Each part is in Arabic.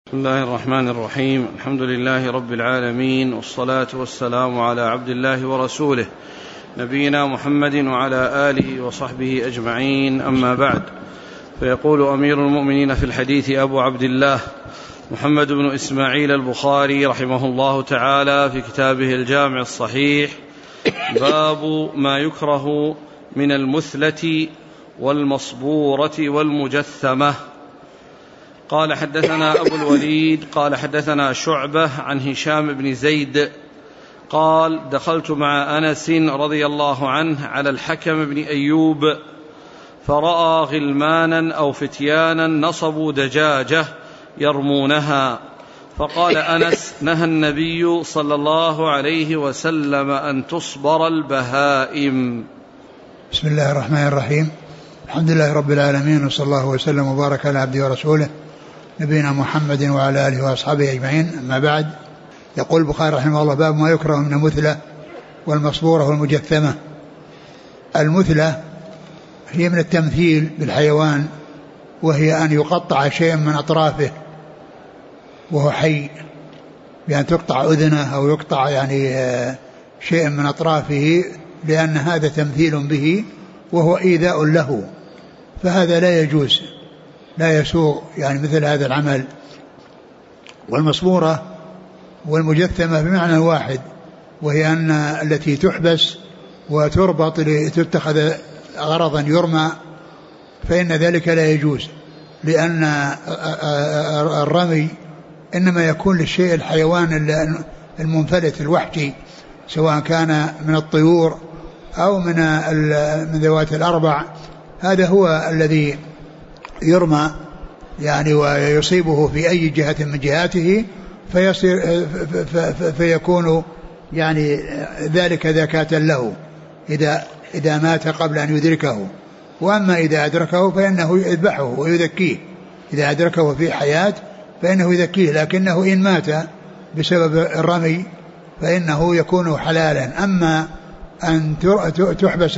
بسم الله الرحمن الرحيم. الحمد لله رب العالمين، والصلاة والسلام على عبد الله ورسوله نبينا محمد وعلى آله وصحبه أجمعين، أما بعد. فيقول أمير المؤمنين في الحديث أبو عبد الله محمد بن إسماعيل البخاري رحمه الله تعالى في كتابه الجامع الصحيح: باب ما يكره من المثلة والمصبورة والمجثمة. قال حدثنا أبو الوليد قال حدثنا شعبة عن هشام بن زيد قال: دخلت مع أنس رضي الله عنه على الحكم بن أيوب، فرأى غلمانا أو فتيانا نصبوا دجاجة يرمونها، فقال أنس: نهى النبي صلى الله عليه وسلم أن تصبر البهائم. بسم الله الرحمن الرحيم. الحمد لله رب العالمين، وصلى الله وسلم وبارك على عبده ورسوله نبينا محمد وعلى آله وأصحابه أجمعين، أما بعد. يقول البخاري رحمه الله: باب ما يكره من المثلة والمصبورة والمجثمة. المثلة هي من التمثيل بالحيوان، وهي أن يقطع شيء من أطرافه وهو حي، بأن تقطع أذنه أو يقطع شيء من أطرافه، لأن هذا تمثيل به وهو إيذاء له، فهذا لا يجوز، لا يسوغ مثل هذا العمل. والمصبورة والمجثمة بمعنى واحد، وهي أن التي تحبس وتربط لتتخذ غرضا يرمى، فإن ذلك لا يجوز، لأن الرمي إنما يكون للشيء الحيوان المنفلت الوحشي، سواء كان من الطيور أو من ذوات الأربع. هذا هو الذي يرمى ويصيبه في أي جهة من جهاته، فيكون ذلك ذكاة له إذا مات قبل أن يدركه. وأما إذا أدركه فإنه يذبحه ويذكيه، إذا أدركه في حياة فإنه يذكيه، لكنه إن مات بسبب الرمي فإنه يكون حلالا. أما أن تحبس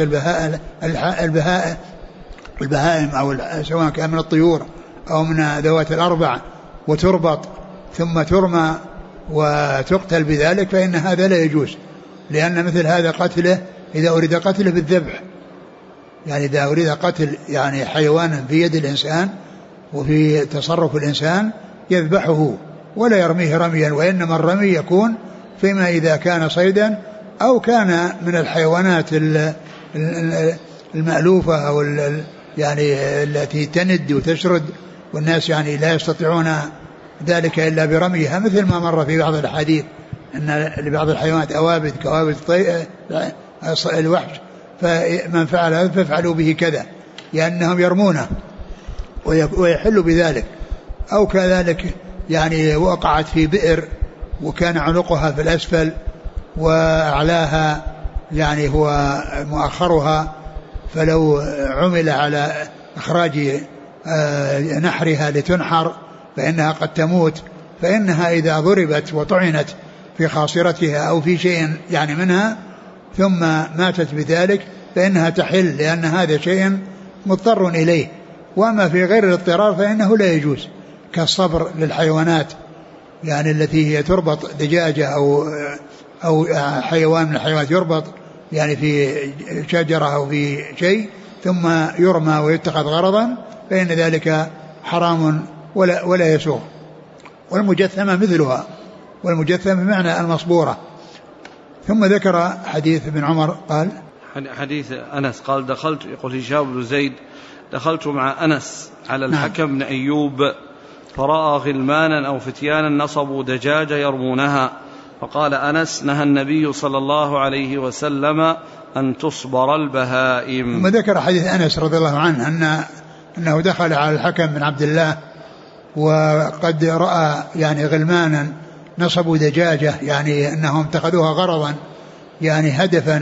البهائم أو سواء كان من الطيور أو من ذوات الأربع وتربط ثم ترمى وتقتل بذلك، فإن هذا لا يجوز، لأن مثل هذا قتله إذا أريد قتله بالذبح، إذا أريد قتل حيوانا في يد الإنسان وفي تصرف الإنسان يذبحه ولا يرميه رميا، وإنما الرمي يكون فيما إذا كان صيدا أو كان من الحيوانات المألوفة أو التي تند وتشرد، والناس لا يستطيعون ذلك إلا برميها، مثل ما مر في بعض الحديث أن لبعض الحيوانات أوابد كوابد الوحش، فمن فعل هذا فافعلوا به كذا، لأنهم يرمونه ويحل بذلك. أو كذلك وقعت في بئر وكان عنقها في الأسفل وأعلاها هو مؤخرها، فلو عمل على إخراج نحرها لتنحر فإنها قد تموت، فإنها إذا ضربت وطعنت في خاصرتها أو في شيء منها ثم ماتت بذلك فإنها تحل، لأن هذا شيء مضطر إليه. وأما في غير الاضطرار فإنه لا يجوز، كالصبر للحيوانات التي هي تربط دجاجة أو حيوان من الحيوانات يربط في شجرة أو في شيء ثم يرمى ويتخذ غرضا، فإن ذلك حرام ولا يسوغ. والمجثمة مثلها، والمجثمة بمعنى المصبورة. ثم ذكر حديث ابن عمر قال: حديث أنس قال: دخلت، يقول هشام بن زيد: دخلت مع أنس على الحكم بن أيوب، فرأى غلمانا أو فتيانا نصبوا دجاجة يرمونها، فقال أنس: نهى النبي صلى الله عليه وسلم أن تصبر البهائم. ثم ذكر حديث أنس رضي الله عنه أنه دخل على الحكم بن عبد الله وقد رأى غلمانا نصبوا دجاجة، أنهم اتخذوها غرضا هدفا،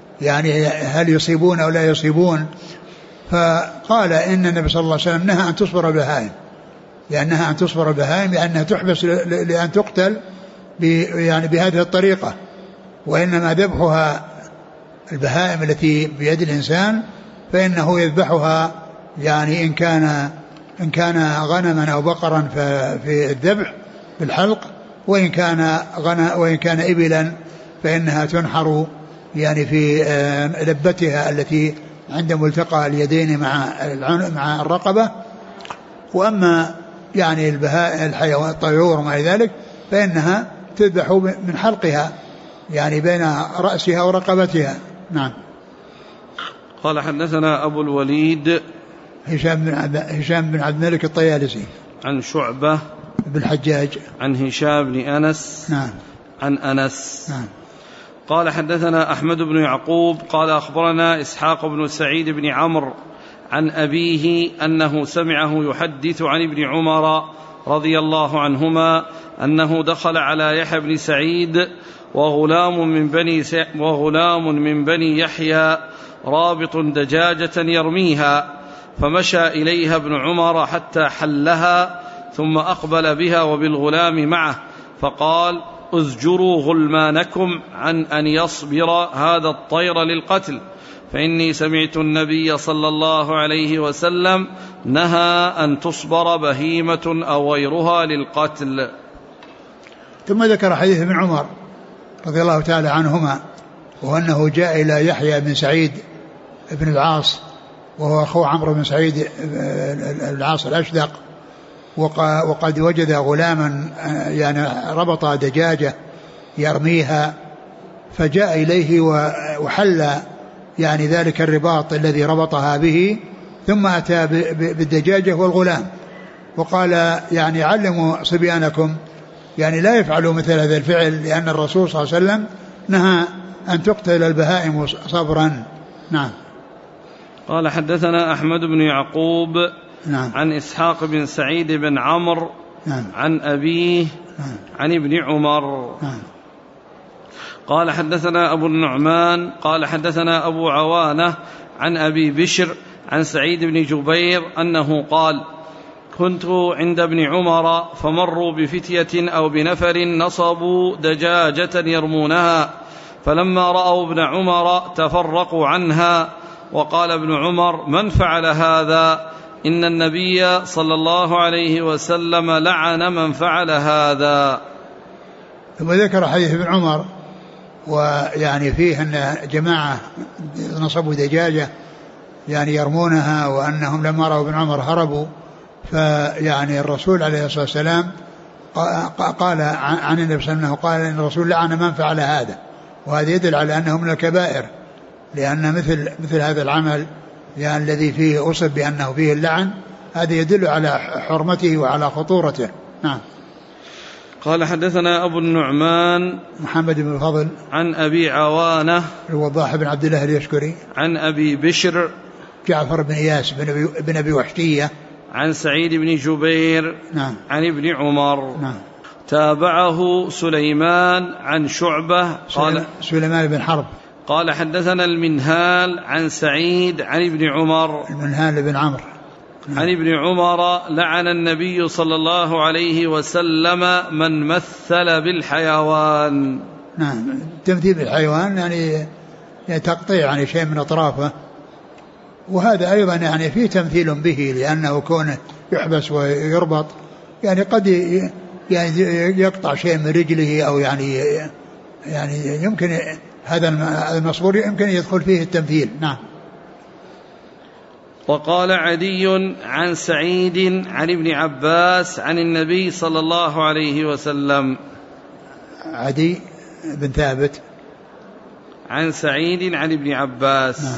هل يصيبون أو لا يصيبون، فقال إن النبي صلى الله عليه وسلم نهى أن تصبر البهائم، لأنها أن تصبر البهائم لأنها تحبس لأن تقتل بهذه الطريقة، وإنما ذبحها البهائم التي بيد الإنسان فإنه يذبحها إن كان إن كان غنما أو بقرا في الذبح بالحلق، وإن كان إبلا فإنها تنحر يعني في لبتها التي عند ملتقى اليدين مع الرقبة. وأما يعني الحيوان الطيور وما ذلك فإنها تذبح من حلقها يعني بين رأسها ورقبتها. نعم. قال حدثنا أبو الوليد هشام بن عبد الملك الطيالسي عن شعبة بن الحجاج عن هشام بن أنس نعم عن أنس نعم. قال حدثنا أحمد بن يعقوب قال أخبرنا إسحاق بن سعيد بن عمرو عن أبيه أنه سمعه يحدث عن ابن عمر رضي الله عنهما أنه دخل على يحيى بن سعيد وغلام من بني يحيى رابط دجاجة يرميها، فمشى إليها ابن عمر حتى حلها ثم أقبل بها وبالغلام معه فقال: أزجروا غلمانكم عن أن يصبر هذا الطير للقتل، فإني سمعت النبي صلى الله عليه وسلم نهى أن تصبر بهيمة أو غيرها للقتل. ثم ذكر حديث ابن عمر رضي الله تعالى عنهما، وأنه جاء إلى يحيى بن سعيد بن العاص وهو أخو عمرو بن سعيد العاص الأشدق، وقد وجد غلاما يعني ربط دجاجة يرميها، فجاء إليه وحل يعني ذلك الرباط الذي ربطها به، ثم أتى بالدجاجة والغلام وقال يعني علموا صبيانكم يعني لا يفعلوا مثل هذا الفعل، لأن الرسول صلى الله عليه وسلم نهى أن تقتل البهائم صبرا. نعم. قال حدثنا أحمد بن يعقوب نعم. عن إسحاق بن سعيد بن عمرو نعم. عن أبيه نعم. عن ابن عمر. نعم. قال حدثنا أبو النعمان قال حدثنا أبو عوانة عن أبي بشر عن سعيد بن جبير أنه قال: كنت عند ابن عمر فمروا بفتية أو بنفر نصبوا دجاجة يرمونها، فلما رأوا ابن عمر تفرقوا عنها، وقال ابن عمر: من فعل هذا؟ إن النبي صلى الله عليه وسلم لعن من فعل هذا. ثم ذكر حديث ابن عمر ويعني فيه أن جماعة نصبوا دجاجة يعني يرمونها، وأنهم لما رأوا ابن عمر هربوا، فيعني الرسول عليه الصلاة والسلام قال عن النبي صلى الله عليه وسلم قال إن الرسول لعن من فعل هذا، وهذا يدل على أنه من الكبائر، لأن مثل هذا العمل يعني الذي فيه أصب بأنه فيه اللعن، هذا يدل على حرمته وعلى خطورته. نعم. قال حدثنا أبو النعمان محمد بن الفضل عن أبي عوانة الوضاح بن عبد الله اليشكري عن أبي بشر جعفر بن إياس بن أبي وحشية عن سعيد بن جبير نعم. عن ابن عمر. نعم. تابعه سليمان عن شعبة قال سليمان بن حرب قال حدثنا المنهال عن سعيد عن ابن عمر المنهال بن عمرو عن ابن عمر: لعن النبي صلى الله عليه وسلم من مثل بالحيوان. نعم. تمثيل بالحيوان يعني تقطيع يعني شيء من أطرافه، وهذا أيضا يعني فيه تمثيل به، لأنه كونه يحبس ويربط يعني قد يعني يقطع شيء من رجله، أو يعني يمكن هذا المصبور يمكن يدخل فيه التمثيل. نعم. وقال عدي عن سعيد عن ابن عباس عن النبي صلى الله عليه وسلم. عدي بن ثابت عن سعيد عن ابن عباس.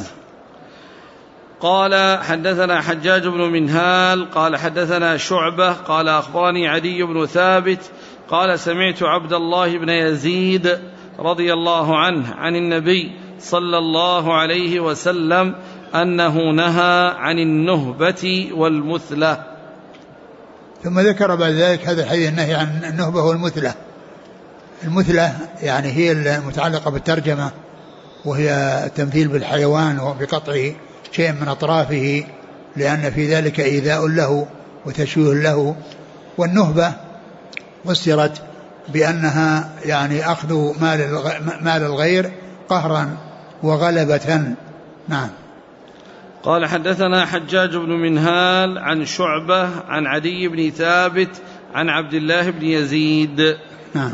قال حدثنا حجاج بن منهال قال حدثنا شعبة قال أخبرني عدي بن ثابت قال سمعت عبد الله بن يزيد رضي الله عنه عن النبي صلى الله عليه وسلم أنه نهى عن النهبة والمثلة. ثم ذكر بعد ذلك هذا الحديث النهي عن النهبة والمثلة. المثلة يعني هي المتعلقة بالترجمة، وهي التمثيل بالحيوان وبقطع شيء من أطرافه، لأن في ذلك إيذاء له وتشويه له. والنهبة فسرت بأنها يعني أخذ مال الغير قهرا وغلبة. نعم. قال حدثنا حجاج بن منهال عن شعبة عن عدي بن ثابت عن عبد الله بن يزيد. نعم.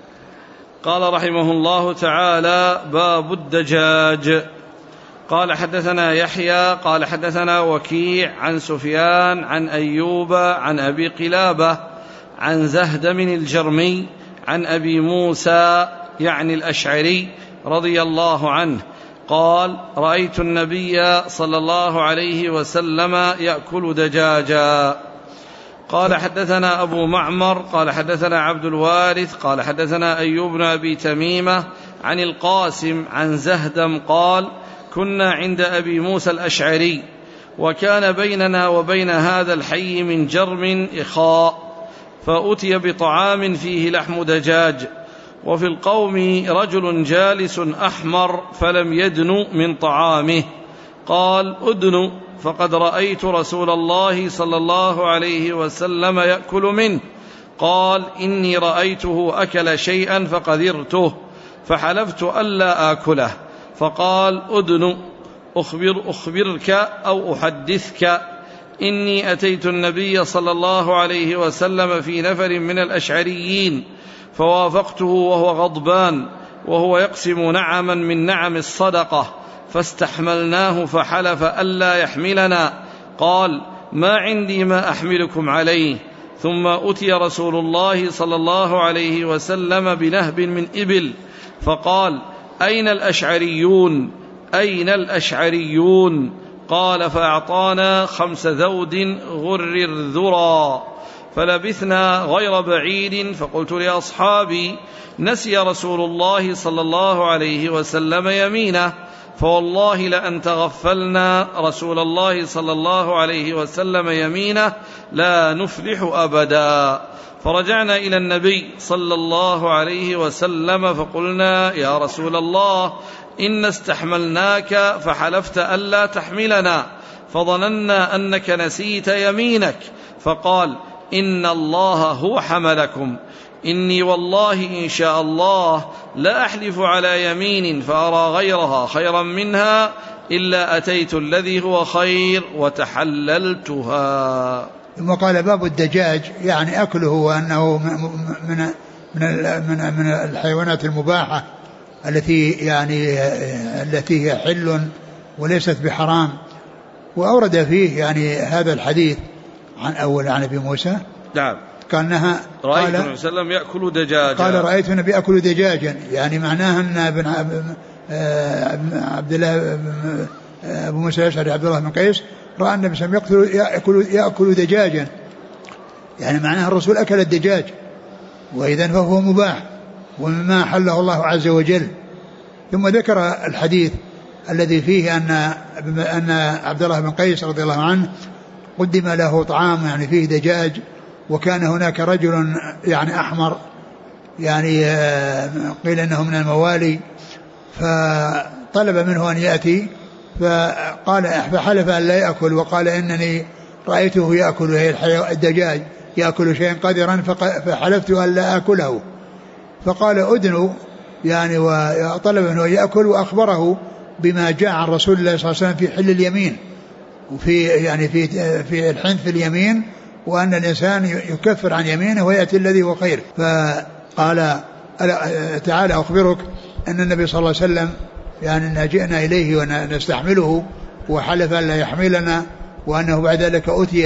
قال رحمه الله تعالى: باب الدجاج. قال حدثنا يحيى قال حدثنا وكيع عن سفيان عن أيوب عن أبي قلابة عن زهدم الجرمي عن أبي موسى يعني الأشعري رضي الله عنه قال: رأيت النبي صلى الله عليه وسلم يأكل دجاجا. قال حدثنا أبو معمر قال حدثنا عبد الوارث قال حدثنا أيوب بن أبي تميمة عن القاسم عن زهدم قال: كنا عند أبي موسى الأشعري وكان بيننا وبين هذا الحي من جرم إخاء، فأتي بطعام فيه لحم دجاج، وفي القوم رجل جالس أحمر فلم يدن من طعامه، قال: أدن، فقد رأيت رسول الله صلى الله عليه وسلم يأكل منه. قال: إني رأيته أكل شيئا فقذرته فحلفت ألا آكله، فقال: أدن، أخبرك أو أحدثك، إني أتيت النبي صلى الله عليه وسلم في نفر من الأشعريين فوافقته وهو غضبان وهو يقسم نعما من نعم الصدقة، فاستحملناه فحلف ألا يحملنا، قال: ما عندي ما أحملكم عليه. ثم أتي رسول الله صلى الله عليه وسلم بنهب من إبل فقال: أين الأشعريون؟ أين الأشعريون؟ قال: فأعطانا 5 ذود غر الذرى، فلبثنا غير بعيد، فقلت لأصحابي: نسي رسول الله صلى الله عليه وسلم يمينه، فوالله لأن تغفلنا رسول الله صلى الله عليه وسلم يمينه لا نفلح أبدا. فرجعنا إلى النبي صلى الله عليه وسلم فقلنا: يا رسول الله، إن استحملناك فحلفت ألا تحملنا، فظننا أنك نسيت يمينك. فقال: إن الله هو حملكم، إني والله إن شاء الله لا أحلف على يمين فأرى غيرها خيرا منها إلا أتيت الذي هو خير وتحللتها. ثم قال: باب الدجاج، يعني أكله، وأنه من الحيوانات المباحة التي هي حل وليست بحرام. وأورد فيه يعني هذا الحديث عن أبي موسى. نعم. كأنها رأيت النبي صلى الله عليه وسلم يأكل دجاجا. قال: رأيت النبي يأكل دجاجا، يعني معناها أن عبد الله أبو موسى الأشعري عبد الله بن قيس رأى النبي صلى الله عليه وسلم يأكل دجاجا، يعني معناها الرسول أكل الدجاج، وإذن فهو مباح ومما حله الله عز وجل. ثم ذكر الحديث الذي فيه أن عبد الله بن قيس رضي الله عنه قدم له طعام يعني فيه دجاج، وكان هناك رجل يعني أحمر يعني قيل أنه من الموالي، فطلب منه أن يأتي، فحلف أن لا يأكل، وقال: إنني رأيته يأكل الدجاج يأكل شيئا قذرا فحلفت أن لا أكله. فقال: أدنوا، يعني وطلب منه أن يأكل، وأخبره بما جاء عن رسول الله صلى الله عليه وسلم في حل اليمين، وفي يعني في الحنث اليمين، وأن الإنسان يكفر عن يمينه ويأتي الذي هو خير. فقال: تعالى أخبرك أن النبي صلى الله عليه وسلم يعني جئنا إليه ونستحمله وحلف أن لا يحملنا، وأنه بعد ذلك أتي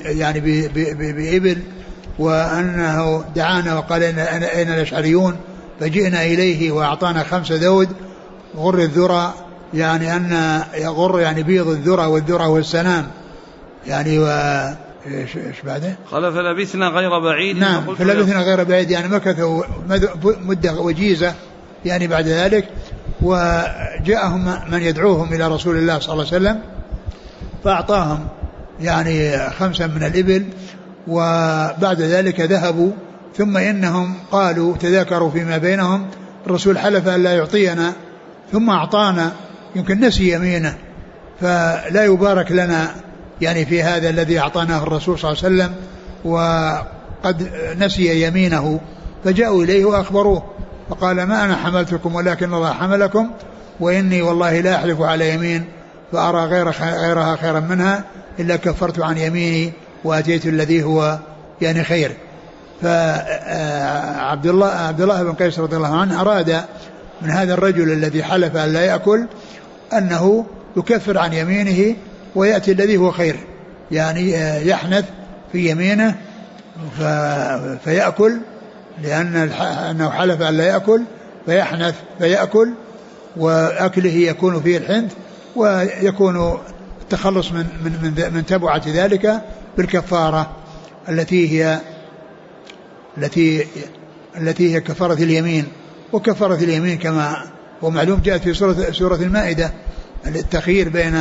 بإبل، وأنه دعانا وقال: أين الأشعريون؟ فجئنا إليه وأعطانا 5 ذود غر الذرى، يعني أن يغر يعني بيض الذرى، والذرى والسنام يعني. إيش بعده؟ قال: فلبثنا غير بعيد. نعم، فلبثنا غير بعيد، يعني مكثوا مدة وجيزة يعني بعد ذلك. وجاءهم من يدعوهم إلى رسول الله صلى الله عليه وسلم، فأعطاهم يعني 5 من الإبل، وبعد ذلك ذهبوا. ثم إنهم قالوا تذاكروا فيما بينهم: الرسول حلف أن لا يعطينا ثم أعطانا، يمكن نسي يمينه، فلا يبارك لنا يعني في هذا الذي أعطاناه الرسول صلى الله عليه وسلم، وقد نسي يمينه. فجاءوا إليه وأخبروه، فقال: ما أنا حملتكم ولكن الله حملكم، وإني والله لا أحلف على يمين فأرى غيرها خيرا منها إلا كفرت عن يميني وأتيت الذي هو يعني خير. فعبد الله بن قيس رضي الله عنه أراد من هذا الرجل الذي حلف أن لا يأكل أنه يكفر عن يمينه ويأتي الذي هو خير، يعني يحنث في يمينه فيأكل، لأنه حلف أن لا يأكل فيحنث فيأكل، وأكله يكون فيه الحنث ويكون التخلص من تبعة ذلك بالكفارة التي هي كفارة اليمين. وكفارة اليمين كما هو معلوم جاءت في سورة المائدة التخيير بين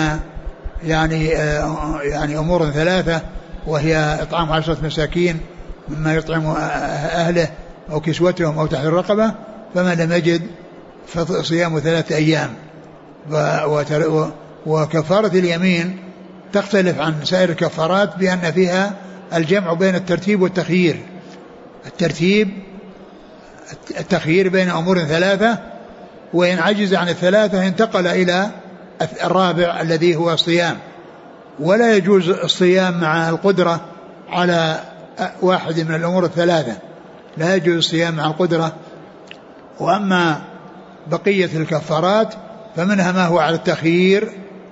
يعني أمور ثلاثة، وهي إطعام 10 مساكين مما يطعم أهله أو كسوتهم أو تحرير رقبة، فمن لم يجد فصيام 3 أيام. وكفارة اليمين تختلف عن سائر الكفارات بأن فيها الجمع بين الترتيب والتخيير. التخيير بين أمور ثلاثة، وإن عجز عن الثلاثة انتقل إلى الرابع الذي هو الصيام. ولا يجوز الصيام مع القدرة على واحد من الأمور الثلاثة، لا يجوز الصيام مع القدرة. وأما بقية الكفارات فمنها ما هو على التخيير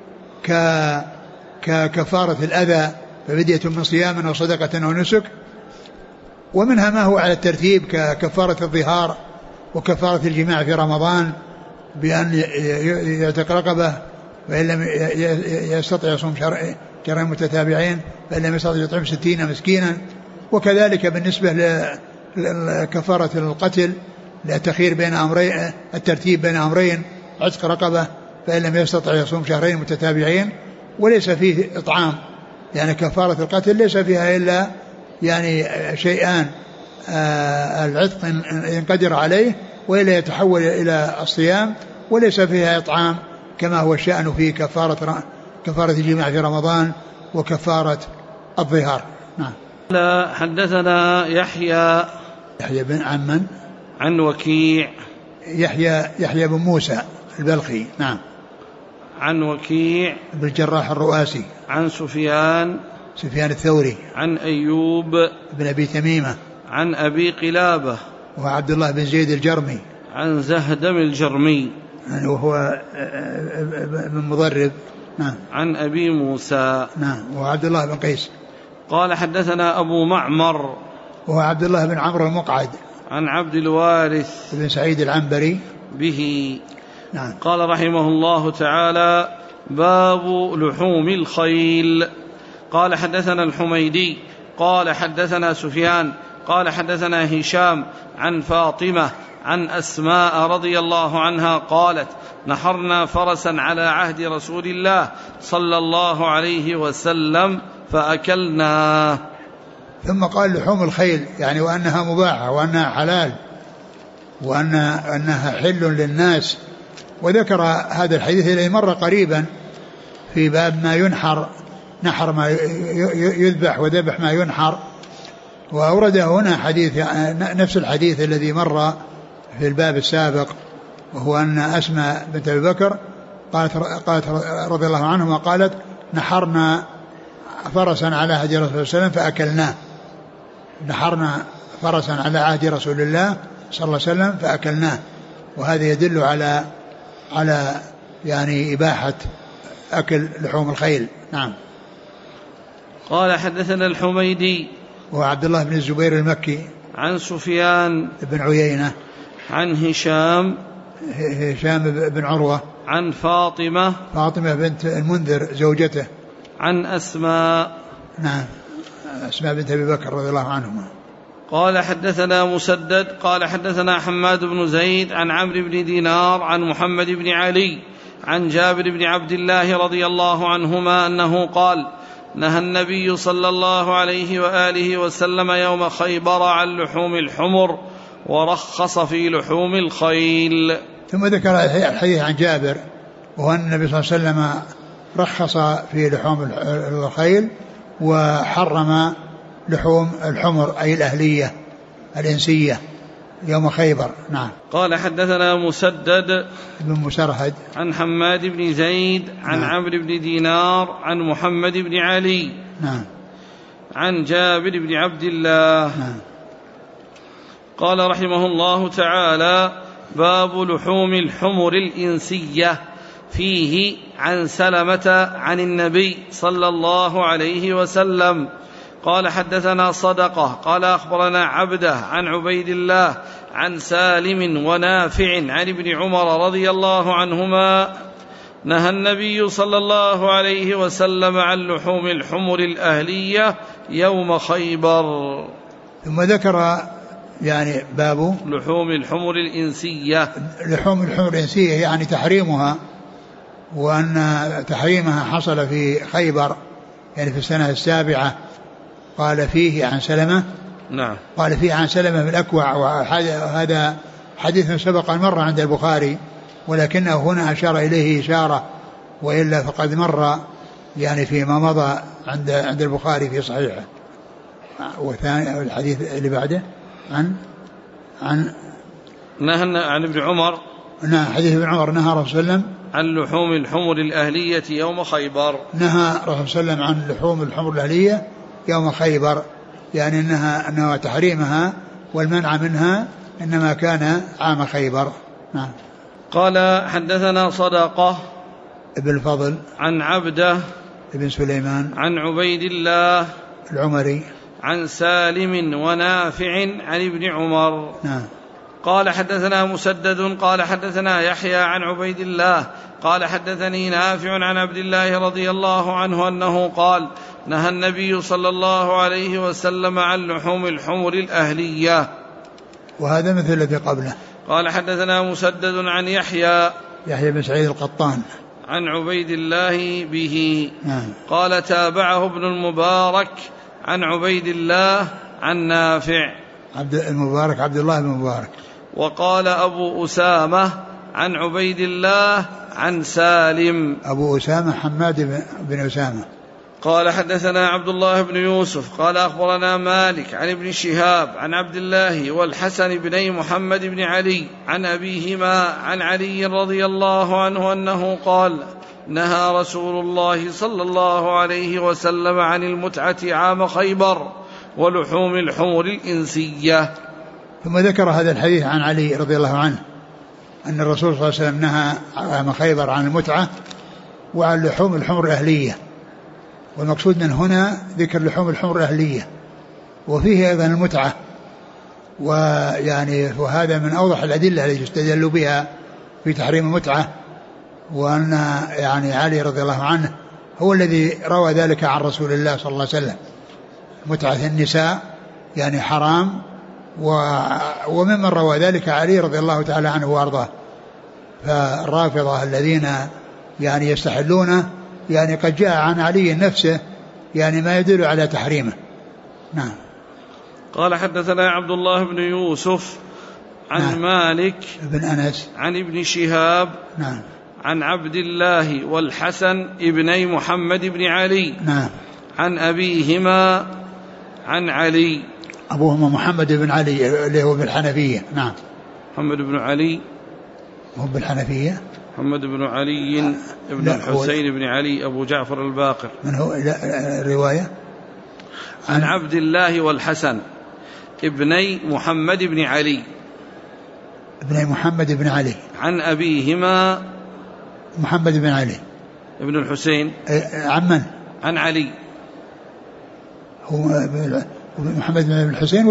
ككفارة الأذى ففدية من صيام أو صدقة أو نسك، ومنها ما هو على الترتيب ككفارة الظهار وكفارة الجماع في رمضان بأن يعتق رقبة، فإن لم يستطع يصوم شهرين متتابعين، فإن لم يستطع يطعم 60 مسكينا. وكذلك بالنسبة لكفارة القتل للتخيير بين أمرين، الترتيب بين أمرين، عتق رقبة فإن لم يستطع يصوم شهرين متتابعين. وليس فيه إطعام، يعني كفارة القتل ليس فيها إلا يعني شيئان، العتق إن قدر عليه، وإلا يتحول إلى الصيام، وليس فيها إطعام كما هو الشأن في كفارة الجماع في رمضان وكفارة الظهار. نعم. حدثنا يحيى بن عمن عن وكيع، يحيى بن موسى البلخي. نعم. عن وكيع بالجراح الرؤاسي. عن سفيان الثوري. عن أيوب بن أبي تميمة. عن أبي قلابة وعبد الله بن زيد الجرمي. عن زهدم الجرمي وهو من مضرب. نعم. عن أبي موسى. نعم. وعبد الله بن قيس. قال حدثنا أبو معمر وهو عبد الله بن عمرو المقعد. عن عبد الوارث بن سعيد العنبري به. نعم. قال رحمه الله تعالى: باب لحوم الخيل. قال حدثنا الحميدي قال حدثنا سفيان قال حدثنا هشام عن فاطمة عن أسماء رضي الله عنها قالت: نحرنا فرسا على عهد رسول الله صلى الله عليه وسلم فأكلنا. ثم قال لحوم الخيل، يعني وأنها مباحة وأنها حلال وأنها حل للناس. وذكر هذا الحديث الذي مر قريبا في باب ما ينحر، نحر ما يذبح وذبح ما ينحر. وأورده هنا حديث نفس الحديث الذي مر في الباب السابق، وهو أن أسماء بنت أبي بكر قالت رضي الله عنهما قالت: نحرنا فرسا على عهد رسول الله صلى الله عليه وسلم فأكلناه. نحرنا فرسا على عهد رسول الله صلى الله عليه وسلم فأكلناه. وهذا يدل على يعني إباحة أكل لحوم الخيل. نعم. قال حدثنا الحميدي وعبد الله بن الزبير المكي. عن سفيان بن عيينة. عن هشام بن عروة. عن فاطمة بنت المنذر زوجته. عن أسماء. نعم. أسماء بنت أبي بكر رضي الله عنهما. قال حدثنا مسدد قال حدثنا حماد بن زيد عن عمرو بن دينار عن محمد بن علي عن جابر بن عبد الله رضي الله عنهما أنه قال: نهى النبي صلى الله عليه وآله وسلم يوم خيبر عن لحوم الحمر ورخص في لحوم الخيل. ثم ذكر الحديث عن جابر، وهو أن النبي صلى الله عليه وسلم رخص في لحوم الخيل وحرم لحوم الحمر أي الأهلية الإنسية. يوم خيبر. نعم. قال حدثنا مسدد بن مسرهد عن حماد بن زيد عن عمرو بن دينار عن محمد بن علي نعم عن جابر بن عبد الله نعم. قال رحمه الله تعالى: باب لحوم الحمر الإنسية، فيه عن سلمة عن النبي صلى الله عليه وسلم قال حدثنا صدقة قال أخبرنا عبده عن عبيد الله عن سالم ونافع عن ابن عمر رضي الله عنهما نهى النبي صلى الله عليه وسلم عن لحوم الحمر الأهلية يوم خيبر. ثم ذكر يعني باب لحوم الحمر الإنسية. لحوم الحمر الإنسية يعني تحريمها، وأن تحريمها حصل في خيبر يعني في السنة 7. قال فيه عن سلمة. نعم. قال فيه عن سلمة بالأكوع، وهذا حديث سبق مرة عند البخاري، ولكنه هنا أشار إليه إشارة، وإلا فقد مر يعني فيما مضى عند البخاري في صحيحه. وثاني الحديث اللي بعده نهى عن ابن عمر. نعم. حديث ابن عمر نهى رسول الله صلى الله عليه وسلم عن لحوم الحمر الأهلية يوم خيبر. نهى رسول الله صلى الله عليه وسلم عن لحوم الحمر الأهلية يوم خيبر، يعني أنها تحريمها والمنع منها إنما كان عام خيبر. نعم. قال حدثنا صدقة ابن الفضل عن عبده ابن سليمان عن عبيد الله العمري عن سالم ونافع عن ابن عمر. نعم. قال حدثنا مسدد قال حدثنا يحيى عن عبيد الله قال حدثني نافع عن عبد الله رضي الله عنه أنه قال: نهى النبي صلى الله عليه وسلم عن لحوم الحمر الأهلية. وهذا مثل الذي قبله. قال حدثنا مسدد عن يحيى بن سعيد القطان عن عبيد الله به. نعم. قال تابعه ابن المبارك عن عبيد الله عن نافع. عبد الله بن مبارك. وقال أبو أسامة عن عبيد الله عن سالم. أبو أسامة حماد بن أسامة. قال حدثنا عبد الله بن يوسف قال أخبرنا مالك عن ابن شهاب عن عبد الله والحسن بن محمد بن علي عن أبيهما عن علي رضي الله عنه أنه قال: نهى رسول الله صلى الله عليه وسلم عن المتعة عام خيبر ولحوم الحمر الإنسية. ثم ذكر هذا الحديث عن علي رضي الله عنه أن الرسول صلى الله عليه وسلم نهى عام خيبر عن المتعة وعن لحوم الحمر الأهلية، والمقصود من هنا ذكر لحوم الحمر الأهلية، وفيه أيضا المتعة، وهذا من أوضح الأدلة التي يستدل بها في تحريم المتعة، وأن يعني علي رضي الله عنه هو الذي روى ذلك عن رسول الله صلى الله عليه وسلم. متعة النساء يعني حرام، وممن روى ذلك علي رضي الله تعالى عنه وأرضاه. فالرافضة الذين يعني يستحلونه يعني قد جاء عن علي نفسه يعني ما يدل على تحريمه. نعم. قال حدثنا عبد الله بن يوسف عن نعم. مالك بن أنس عن ابن شهاب نعم. عن عبد الله والحسن ابني محمد بن علي نعم. عن أبيهما عن علي. أبوهما محمد بن علي اللي هو بالحنفية. نعم. محمد بن علي هو بالحنفية. محمد بن علي ابن الحسين بن علي أبو جعفر الباقر. من هو الرواية؟ عن عبد الله والحسن ابني محمد بن علي ابني محمد بن علي عن أبيهما محمد بن علي ابن الحسين. عن من؟ عن علي. هو محمد بن الحسين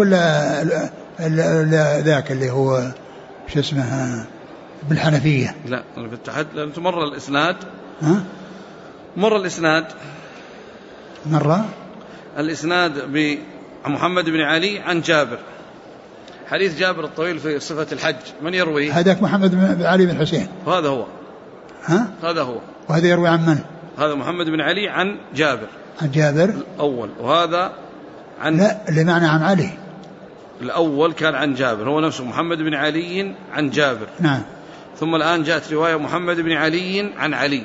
ولا ذاك اللي هو شو اسمه بالحنفية؟ لا فتحت مر الإسناد. ها؟ مر الإسناد. مرة الإسناد بمحمد بن علي عن جابر، حديث جابر الطويل في صفة الحج، من يروي؟ هذاك محمد بن علي بن الحسين. هذا هو. ها؟ هذا هو. وهذا يروي عن من؟ هذا محمد بن علي عن جابر. عن جابر الأول، وهذا عن لا اللي معنى عن علي. الأول كان عن جابر، هو نفسه محمد بن علي عن جابر. نعم. ثم الآن جاءت رواية محمد بن علي عن علي.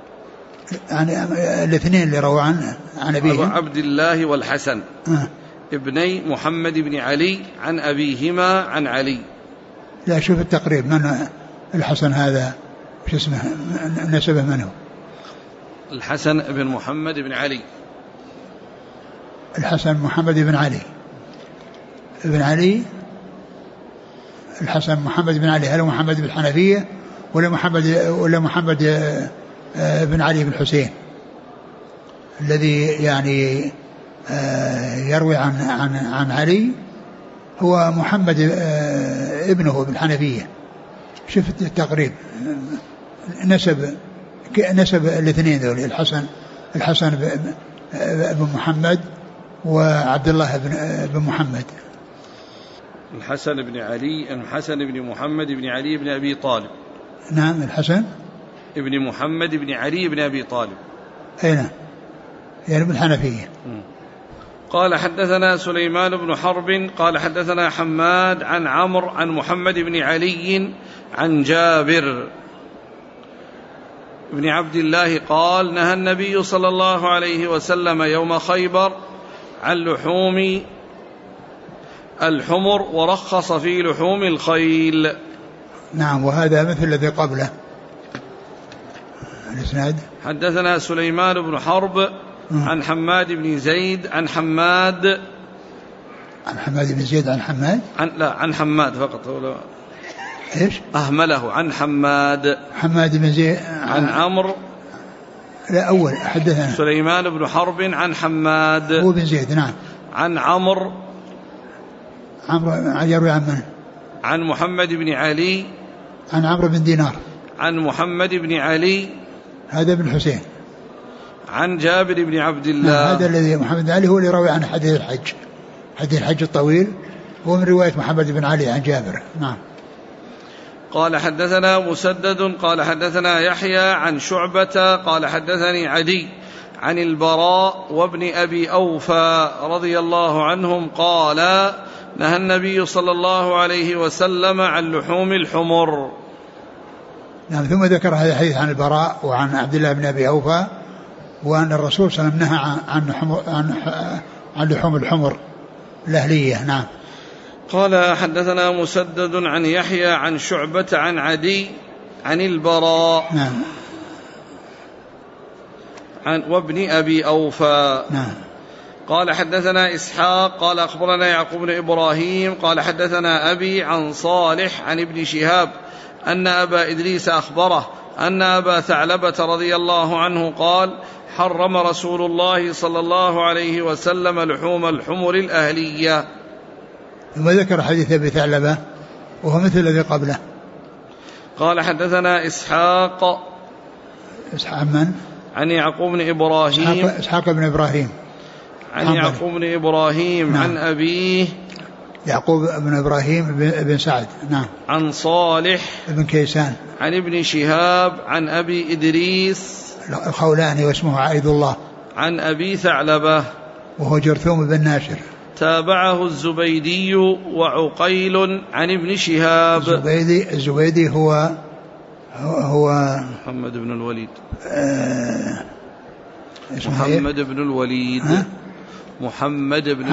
يعني الاثنين اللي رووا عن أبيهم عبد الله والحسن ابني محمد بن علي عن أبيهما عن علي. لا شوف التقريب من الحسن هذا وش اسمه نسبه منه؟ الحسن بن محمد بن علي. الحسن محمد بن علي ابن علي. الحسن محمد بن علي هل محمد بن الحنفية ولا محمد بن علي بن حسين الذي يعني يروي عن علي هو محمد ابنه بالحنفية. شفت التقريب نسب الاثنين ذول الحسن بن محمد وعبد الله بن محمد. الحسن بن محمد بن علي بن أبي طالب. نعم الحسن ابن محمد بن علي بن أبي طالب. أي نعم يعني بالحنفية. قال حدثنا سليمان بن حرب قال حدثنا حماد عن عمرو عن محمد بن علي عن جابر بن عبد الله قال نهى النبي صلى الله عليه وسلم يوم خيبر عن لحوم الحمر ورخص في لحوم الخيل. نعم وهذا مثل الذي قبله. الإسناد حدثنا سليمان بن حرب عن حماد بن زيد عن حماد بن زيد عن حماد عن حماد فقط ايش أهمله عن حماد بن زيد عن عمرو. لا أول حدثنا سليمان بن حرب عن حماد هو بن زيد. نعم عن عمرو يروي عن من؟ عن محمد بن علي عن عمرو بن دينار عن محمد بن علي هذا بن حسين عن جابر بن عبد الله. هذا الذي محمد بن علي هو اللي روي عن حديث الحج الطويل هو من رواية محمد بن علي عن جابر. نعم. قال حدثنا مسدد قال حدثنا يحيى عن شعبة قال حدثني عدي عن البراء وابن أبي أوفى رضي الله عنهم قال نهى النبي صلى الله عليه وسلم عن لحوم الحمر. نعم. ثم ذكر هذا الحديث عن البراء وعن عبد الله بن أبي أوفى وأن الرسول صلى الله عليه وسلم نهى عن لحوم الحمر الأهلية. نعم. قال حدثنا مسدد عن يحيى عن شعبة عن عدي عن البراء. نعم. وابن أبي أوفى. نعم. قال حدثنا إسحاق قال أخبرنا يعقوب بن إبراهيم قال حدثنا أبي عن صالح عن ابن شهاب أن أبا إدريس أخبره أن أبا ثعلبة رضي الله عنه قال حرم رسول الله صلى الله عليه وسلم لحوم الحمر الأهلية. ثم ذكر حديث أبي ثعلبة وهو مثل الذي قبله. قال حدثنا إسحاق من؟ عن يعقوب بن إبراهيم إسحاق بن إبراهيم عن يعقوب بن إبراهيم. نعم. عن أبيه يعقوب بن إبراهيم بن سعد. نعم. عن صالح بن كيسان عن ابن شهاب عن أبي إدريس الخولاني واسمه عائد الله عن أبي ثعلبة وهو جرثوم بن ناشر. تابعه الزبيدي وعقيل عن ابن شهاب. الزبيدي هو محمد بن الوليد. محمد بن الوليد. محمد بن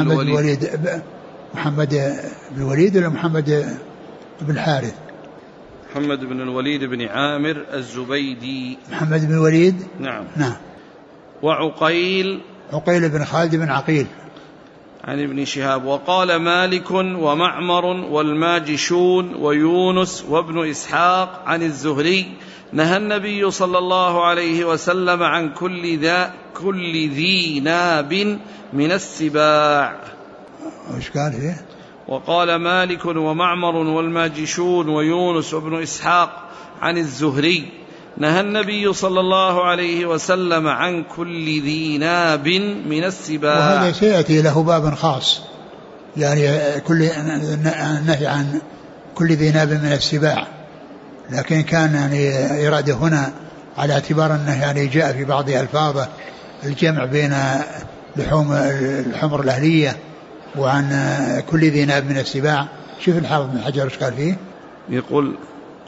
الوليد ولا محمد بن الحارث؟ محمد بن الوليد بن عامر الزبيدي. محمد بن الوليد. نعم. نعم. وعقيل بن خالد بن عقيل عن ابن شهاب. وقال مالك ومعمر والماجشون ويونس وابن إسحاق عن الزهري نهى النبي صلى الله عليه وسلم عن كل ذي ناب من السباع. وش قال فيه؟ وقال مالك ومعمر والماجشون ويونس وابن إسحاق عن الزهري نهى النبي صلى الله عليه وسلم عن كل ذي ناب من السباع. وهذا سيأتي له باب خاص يعني كل النهي عن كل ذي ناب من السباع، لكن كان يعني إرادة هنا على اعتبار أنه يعني جاء في بعض ألفاظه الجمع بين لحوم الحمر الأهلية وعن كل ذي ناب من السباع. شوف الحافظ بن حجر ايش قال فيه؟ يقول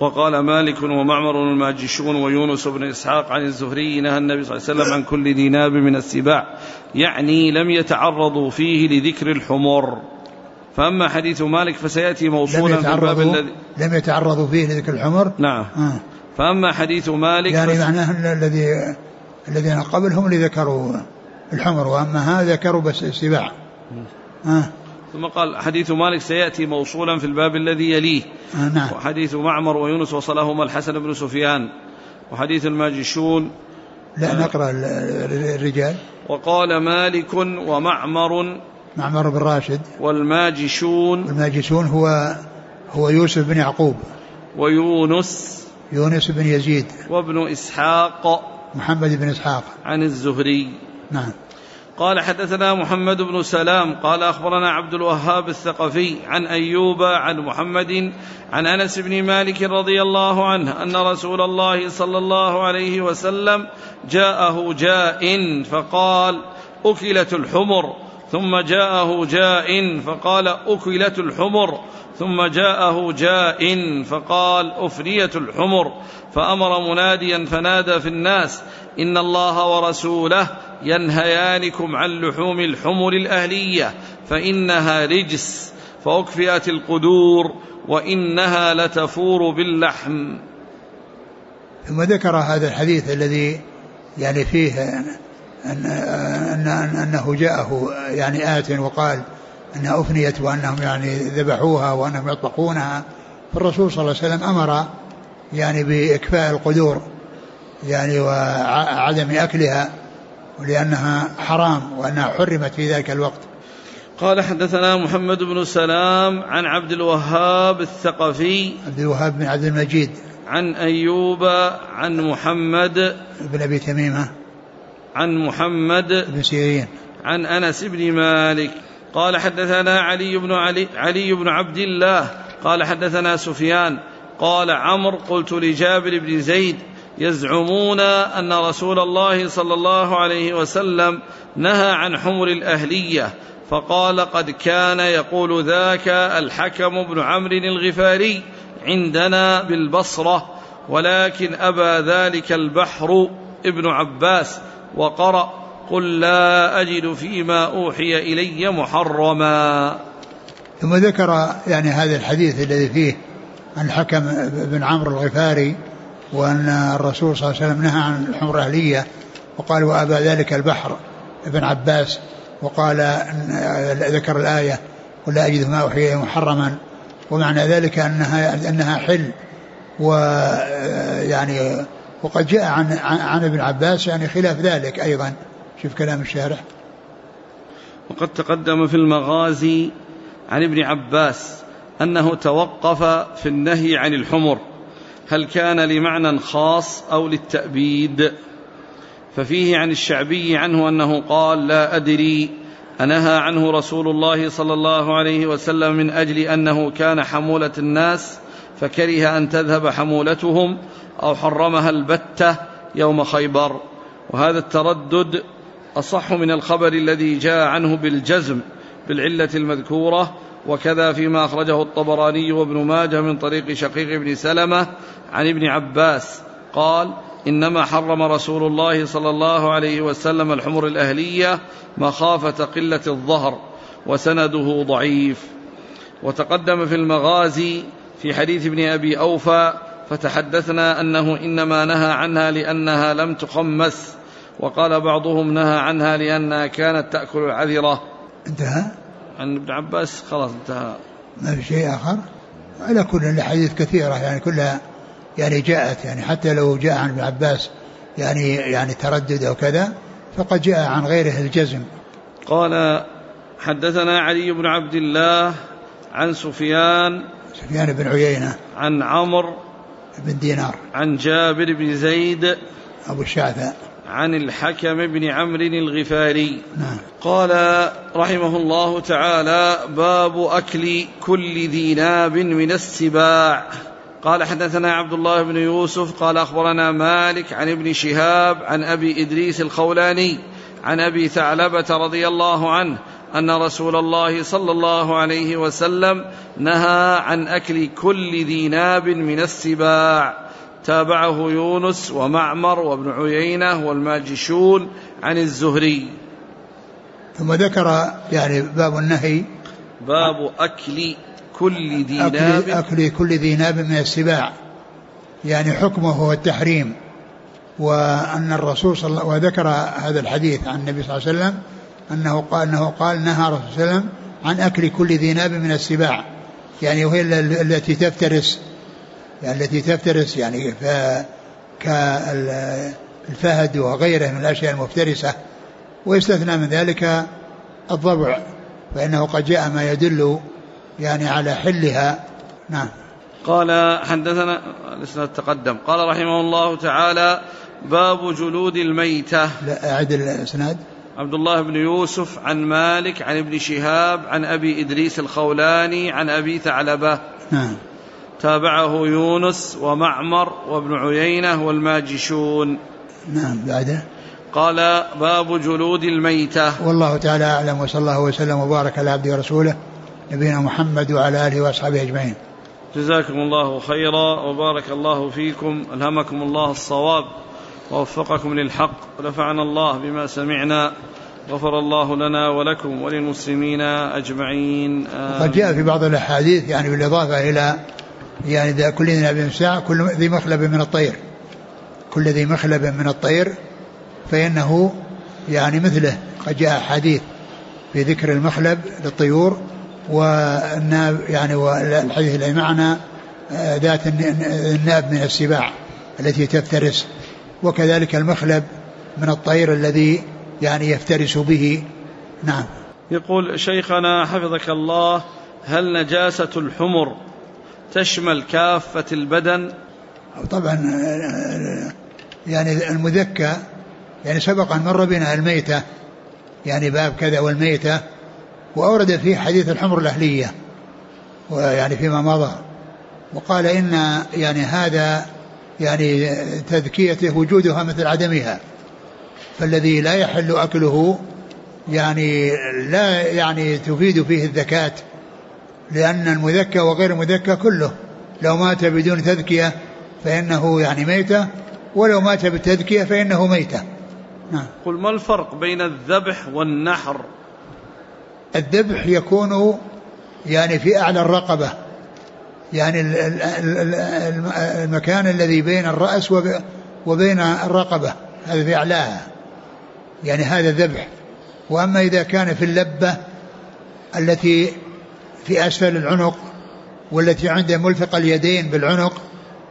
وقال مالك ومعمر والماجشون ويونس بن إسحاق عن الزهري نهى النبي صلى الله عليه وسلم عن كل ذي ناب من السباع، يعني لم يتعرضوا فيه لذكر الحمر. فأما حديث مالك فسيأتي موصولا في الباب الذي لم يتعرضوا فيه لذكر الحمر. نعم. فأما حديث مالك يعني معناه الذين قبلهم اللي ذكروا الحمر، وأما هذا ذكروا بس السباع. ثم قال حديث مالك سيأتي موصولا في الباب الذي يليه. نعم. وحديث معمر ويونس وصلهما الحسن بن سفيان. وحديث الماجشون لا نقرأ الرجال. وقال مالك ومعمر بن راشد والماجشون هو يوسف بن يعقوب ويونس بن يزيد وابن إسحاق محمد بن إسحاق عن الزهري. نعم. قال حدثنا محمد بن سلام قال أخبرنا عبد الوهاب الثقفي عن أيوب عن محمد عن أنس بن مالك رضي الله عنه أن رسول الله صلى الله عليه وسلم جاءه جاء فقال أكلت الحمر، ثم جاءه جاء فقال أكلت الحمر، ثم جاءه جاء فقال أفنيت الحمر، فأمر مناديا فنادى في الناس إن الله ورسوله ينهيانكم عن لحوم الحمر الأهلية فإنها رجس، فأكفئت القدور وإنها لتفور باللحم. ثم ذكر هذا الحديث الذي يعني فيه أنه جاءه يعني آت وقال أنها أفنيت وأنهم يعني ذبحوها وأنهم يطبخونها، فالرسول صلى الله عليه وسلم أمر يعني بإكفاء القدور يعني وعدم أكلها ولأنها حرام وأنها حرمت في ذلك الوقت. قال حدثنا محمد بن سلام عن عبد الوهاب الثقفي عبد الوهاب بن عبد المجيد عن أيوب عن محمد بن أبي تميمة عن محمد بن سيرين عن أنس بن مالك قال حدثنا علي بن عبد الله قال حدثنا سفيان قال عمرو قلت لجابر بن زيد يزعمون أن رسول الله صلى الله عليه وسلم نهى عن حمر الأهلية، فقال قد كان يقول ذاك الحكم بن عمرو الغفاري عندنا بالبصرة، ولكن أبى ذلك البحر ابن عباس وقرأ قل لا أجد فيما أوحي إلي محرما. ثم ذكر يعني هذا الحديث الذي فيه عن الحكم بن عمرو الغفاري وأن الرسول صلى الله عليه وسلم نهى عن الحمر الأهلية، وقال وأبى ذلك البحر ابن عباس، وقال ذكر الآية قل لا أجد ما أوحي إلي محرما، ومعنى ذلك أنها حل، ويعني وقد جاء عن ابن عباس يعني خلاف ذلك أيضا. شوف كلام الشارح. وقد تقدم في المغازي عن ابن عباس أنه توقف في النهي عن الحمر، هل كان لمعنى خاص أو للتأبيد؟ ففيه عن الشعبي عنه أنه قال لا أدري أنهى عنه رسول الله صلى الله عليه وسلم من أجل أنه كان حمولة الناس فكره أن تذهب حمولتهم أو حرمها البتة يوم خيبر، وهذا التردد أصح من الخبر الذي جاء عنه بالجزم بالعلة المذكورة، وكذا فيما أخرجه الطبراني وابن ماجه من طريق شقيق بن سلمة عن ابن عباس قال إنما حرم رسول الله صلى الله عليه وسلم الحمر الأهلية مخافة قلة الظهر، وسنده ضعيف. وتقدم في المغازي في حديث ابن أبي أوفى فتحدثنا أنه إنما نهى عنها لأنها لم تخمس، وقال بعضهم نهى عنها لأنها كانت تأكل العذرة. انتهى عن ابن عباس خلاص انتهى، ما في شيء آخر. على كل الحديث كثيرة يعني كلها يعني جاءت يعني حتى لو جاء عن ابن عباس يعني تردد أو كذا فقد جاء عن غيره الجزم. قال حدثنا علي بن عبد الله عن سفيان بن عيينة عن عمرو بن دينار عن جابر بن زيد أبو الشعثاء عن الحكم بن عمرو الغفاري. نعم. قال رحمه الله تعالى باب أكل كل ذي ناب من السباع. قال حدثنا عبد الله بن يوسف قال أخبرنا مالك عن ابن شهاب عن أبي إدريس الخولاني عن أبي ثعلبة رضي الله عنه أن رسول الله صلى الله عليه وسلم نهى عن أكل كل ذي ناب من السباع. تابعه يونس ومعمر وابن عيينة والماجشون عن الزهري. ثم ذكر يعني باب النهي، باب أكل كل ذي ناب، أكل كل ذي ناب من السباع، يعني حكمه هو التحريم. وأن الرسول صلى الله وذكر هذا الحديث عن النبي صلى الله عليه وسلم أنه قال نهى الرسول صلى الله عليه وسلم عن أكل كل ذي ناب من السباع، يعني وهي التي تفترس، يعني التي تفترس يعني كالفهد وغيره من الأشياء المفترسة، ويستثنى من ذلك الضبع، فإنه قد جاء ما يدل يعني على حلها. نعم. قال حدثنا الإسناد تقدم. قال رحمه الله تعالى: باب جلود الميتة. لا أعد الإسناد. عبد الله بن يوسف عن مالك عن ابن شهاب عن أبي إدريس الخولاني عن أبي ثعلبة. نعم. تابعه يونس ومعمر وابن عيينة والماجشون. نعم. بعده قال: باب جلود الميتة. والله تعالى أعلم، وصلى الله وسلم وبارك على عبده ورسوله نبينا محمد وعلى آله وأصحابه أجمعين. جزاكم الله خيرا وبارك الله فيكم، ألهمكم الله الصواب ووفقكم للحق، ونفعنا الله بما سمعنا، غفر الله لنا ولكم وللمسلمين أجمعين. وقد جاء في بعض الأحاديث يعني بالإضافة إلى يعني كل ذي ناب من السباع، كل ذي مخلب من الطير، كل ذي مخلب من الطير فإنه يعني مثله. قد جاء حديث في ذكر المخلب للطيور، والناب يعني والحديث الذي معنا ذات الناب من السباع التي تفترس، وكذلك المخلب من الطير الذي يعني يفترس به. نعم. يقول شيخنا حفظك الله: هل نجاسة الحمر تشمل كافة البدن؟ طبعا يعني المذكى، يعني سبق أن مر بنا الميتة، يعني باب كذا والميتة، وأورد فيه حديث الحمر الأهلية ويعني فيما مضى، وقال إن يعني هذا يعني تذكيته وجودها مثل عدمها، فالذي لا يحل أكله يعني لا يعني تفيد فيه الذكاة، لأن المذكى وغير المذكى كله لو مات بدون تذكية فإنه يعني ميتة، ولو مات بالتذكية فإنه ميتة. نعم. قل ما الفرق بين الذبح والنحر؟ الذبح يكون يعني في أعلى الرقبة، يعني المكان الذي بين الرأس وبين الرقبة هذا في أعلاها، يعني هذا الذبح. وأما إذا كان في اللبة التي في أسفل العنق والتي عند ملتقى اليدين بالعنق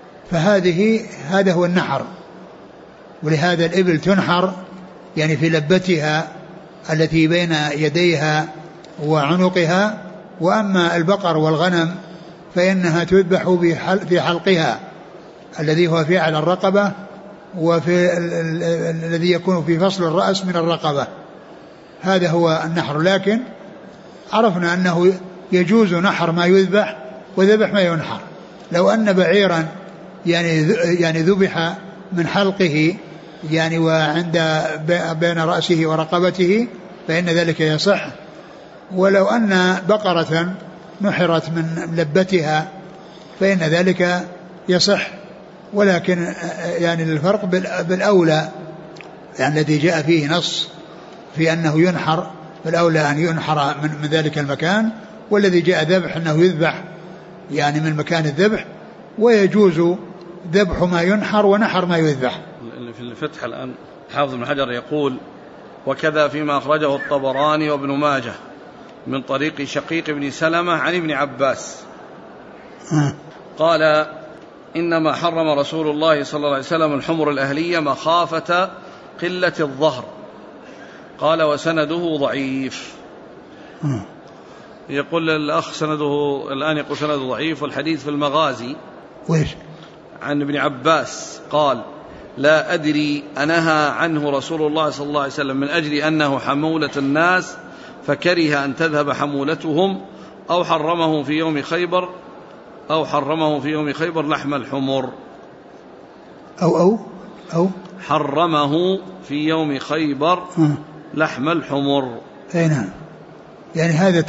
هذا هو النحر. ولهذا الإبل تنحر يعني في لبتها التي بين يديها وعنقها، وأما البقر والغنم فإنها تذبح في حلقها الذي هو في أعلى الرقبة، وفي الذي يكون في فصل الرأس من الرقبة، هذا هو النحر. لكن عرفنا أنه يجوز نحر ما يذبح وذبح ما ينحر. لو أن بعيرا يعني ذبح من حلقه يعني وعند بين رأسه ورقبته فإن ذلك يصح. ولو أن بقرة نحرت من لبتها فإن ذلك يصح. ولكن يعني الفرق بالأولى يعني الذي جاء فيه نص في أنه ينحر، بالأولى أن ينحر من ذلك المكان، والذي جاء ذبح أنه يذبح يعني من مكان الذبح، ويجوز ذبح ما ينحر ونحر ما يذبح. في الفتح الآن حافظ بن حجر يقول: وكذا فيما أخرجه الطبراني وابن ماجه من طريق شقيق بن سلمة عن ابن عباس قال: إنما حرم رسول الله صلى الله عليه وسلم الحمر الأهلية مخافة قلة الظهر. قال: وسنده ضعيف. يقول الأخ سنده الآن يقول سنده ضعيف، والحديث في المغازي عن ابن عباس قال: لا أدري أنهى عنه رسول الله صلى الله عليه وسلم من أجل أنه حمولة الناس فكره أن تذهب حمولتهم، أو حرمه في يوم خيبر لحم الحمر، أو حرمه في يوم خيبر لحم الحمر. نعم. يعني هذا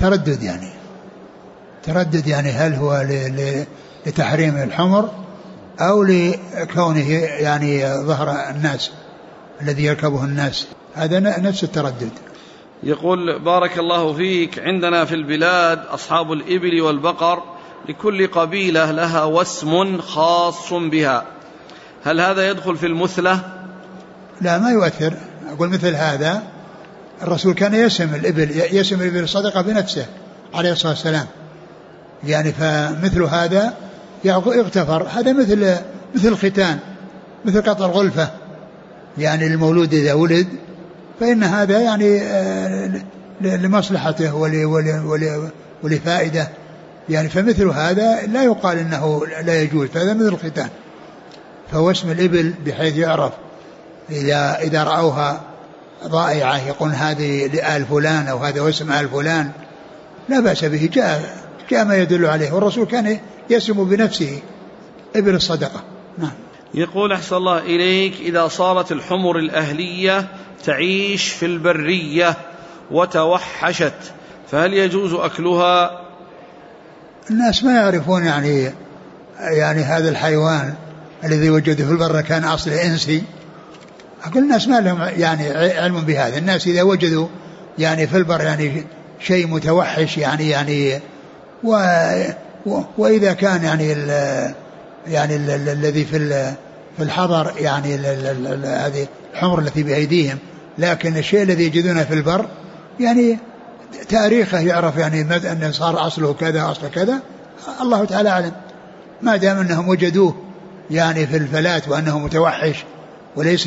تردد يعني هل هو لتحريم الحمر أو لكونه يعني ظهر الناس الذي يركبه الناس، هذا نفس التردد. يقول بارك الله فيك، عندنا في البلاد أصحاب الإبل والبقر لكل قبيلة لها وسم خاص بها، هل هذا يدخل في المثلة؟ لا ما يؤثر. أقول مثل هذا الرسول كان يسم الإبل صدقة بنفسه عليه الصلاة والسلام، يعني فمثل هذا يغتفر. هذا مثل الختان، مثل قطع الغلفة، يعني المولود إذا ولد فإن هذا يعني لمصلحته ولفائدة، يعني فمثل هذا لا يقال إنه لا يجوز، فهذا مثل الختان. فهو اسم الإبل بحيث يعرف إذا رأوها ضائعة يقول هذه لآل فلان أو هذا اسم آل فلان، لا بأس به، جاء ما يدل عليه، والرسول كان يسم بنفسه إبل الصدقة. نعم. يقول أحسن الله إليك، إذا صارت الحمر الأهلية تعيش في البرية وتوحشت فهل يجوز أكلها؟ الناس ما يعرفون يعني هذا الحيوان الذي وجده في البر كان أصل إنسي. أقول الناس ما لهم يعني علم بهذا. الناس إذا وجدوا يعني في البر يعني شيء متوحش يعني وإذا كان يعني الذي في الحضر يعني هذه الحمر التي بأيديهم، لكن الشيء الذي يجدونه في البر يعني تاريخه يعرف يعني أن صار أصله كذا أصل كذا، الله تعالى أعلم. ما دام أنهم وجدوه يعني في الفلات وأنه متوحش وليس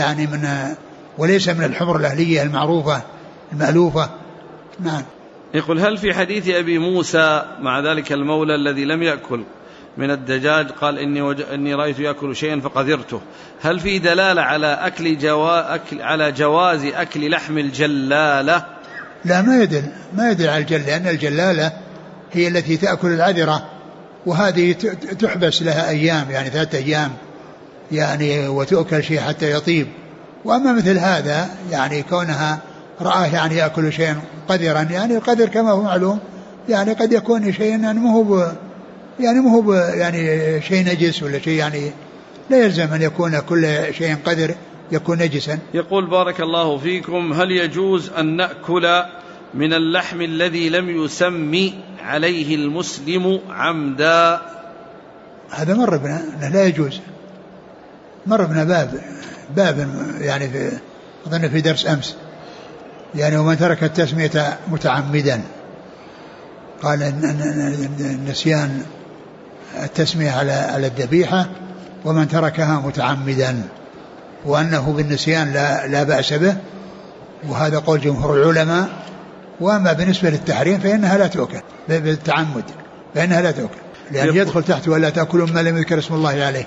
من الحمر الأهلية المعروفة المألوفة. نعم. يقول هل في حديث أبي موسى مع ذلك المولى الذي لم يأكل من الدجاج قال إني رأيت يأكل شيئا فقذرته، هل في دلالة على على جواز أكل لحم الجلالة؟ لا ما يدل على الجلالة، لأن الجلالة هي التي تأكل العذرة، وهذه تحبس لها أيام يعني 3 أيام يعني وتؤكل شيء حتى يطيب. وأما مثل هذا يعني كونها رآه يعني يأكل شيئا قذرا، يعني القذر كما هو معلوم يعني قد يكون شيئا يعني مو يعني شيء نجس ولا شيء، يعني لا يلزم أن يكون كل شيء قذر يكون نجسا. يقول بارك الله فيكم، هل يجوز أن نأكل من اللحم الذي لم يسمي عليه المسلم عمدا؟ هذا مر بنا لا يجوز، مر بنا باب يعني أظن في درس أمس، يعني ومن ترك التسمية متعمدا، قال النسيان التسمية على الذبيحة ومن تركها متعمدا، وأنه بالنسيان لا بأس به، وهذا قول جمهور العلماء. وأما بالنسبة للتحريم فإنها لا تؤكل بالتعمد، فإنها لا تؤكل، لأن يدخل تحت ولا تأكلوا ما لم يذكر اسم الله عليه.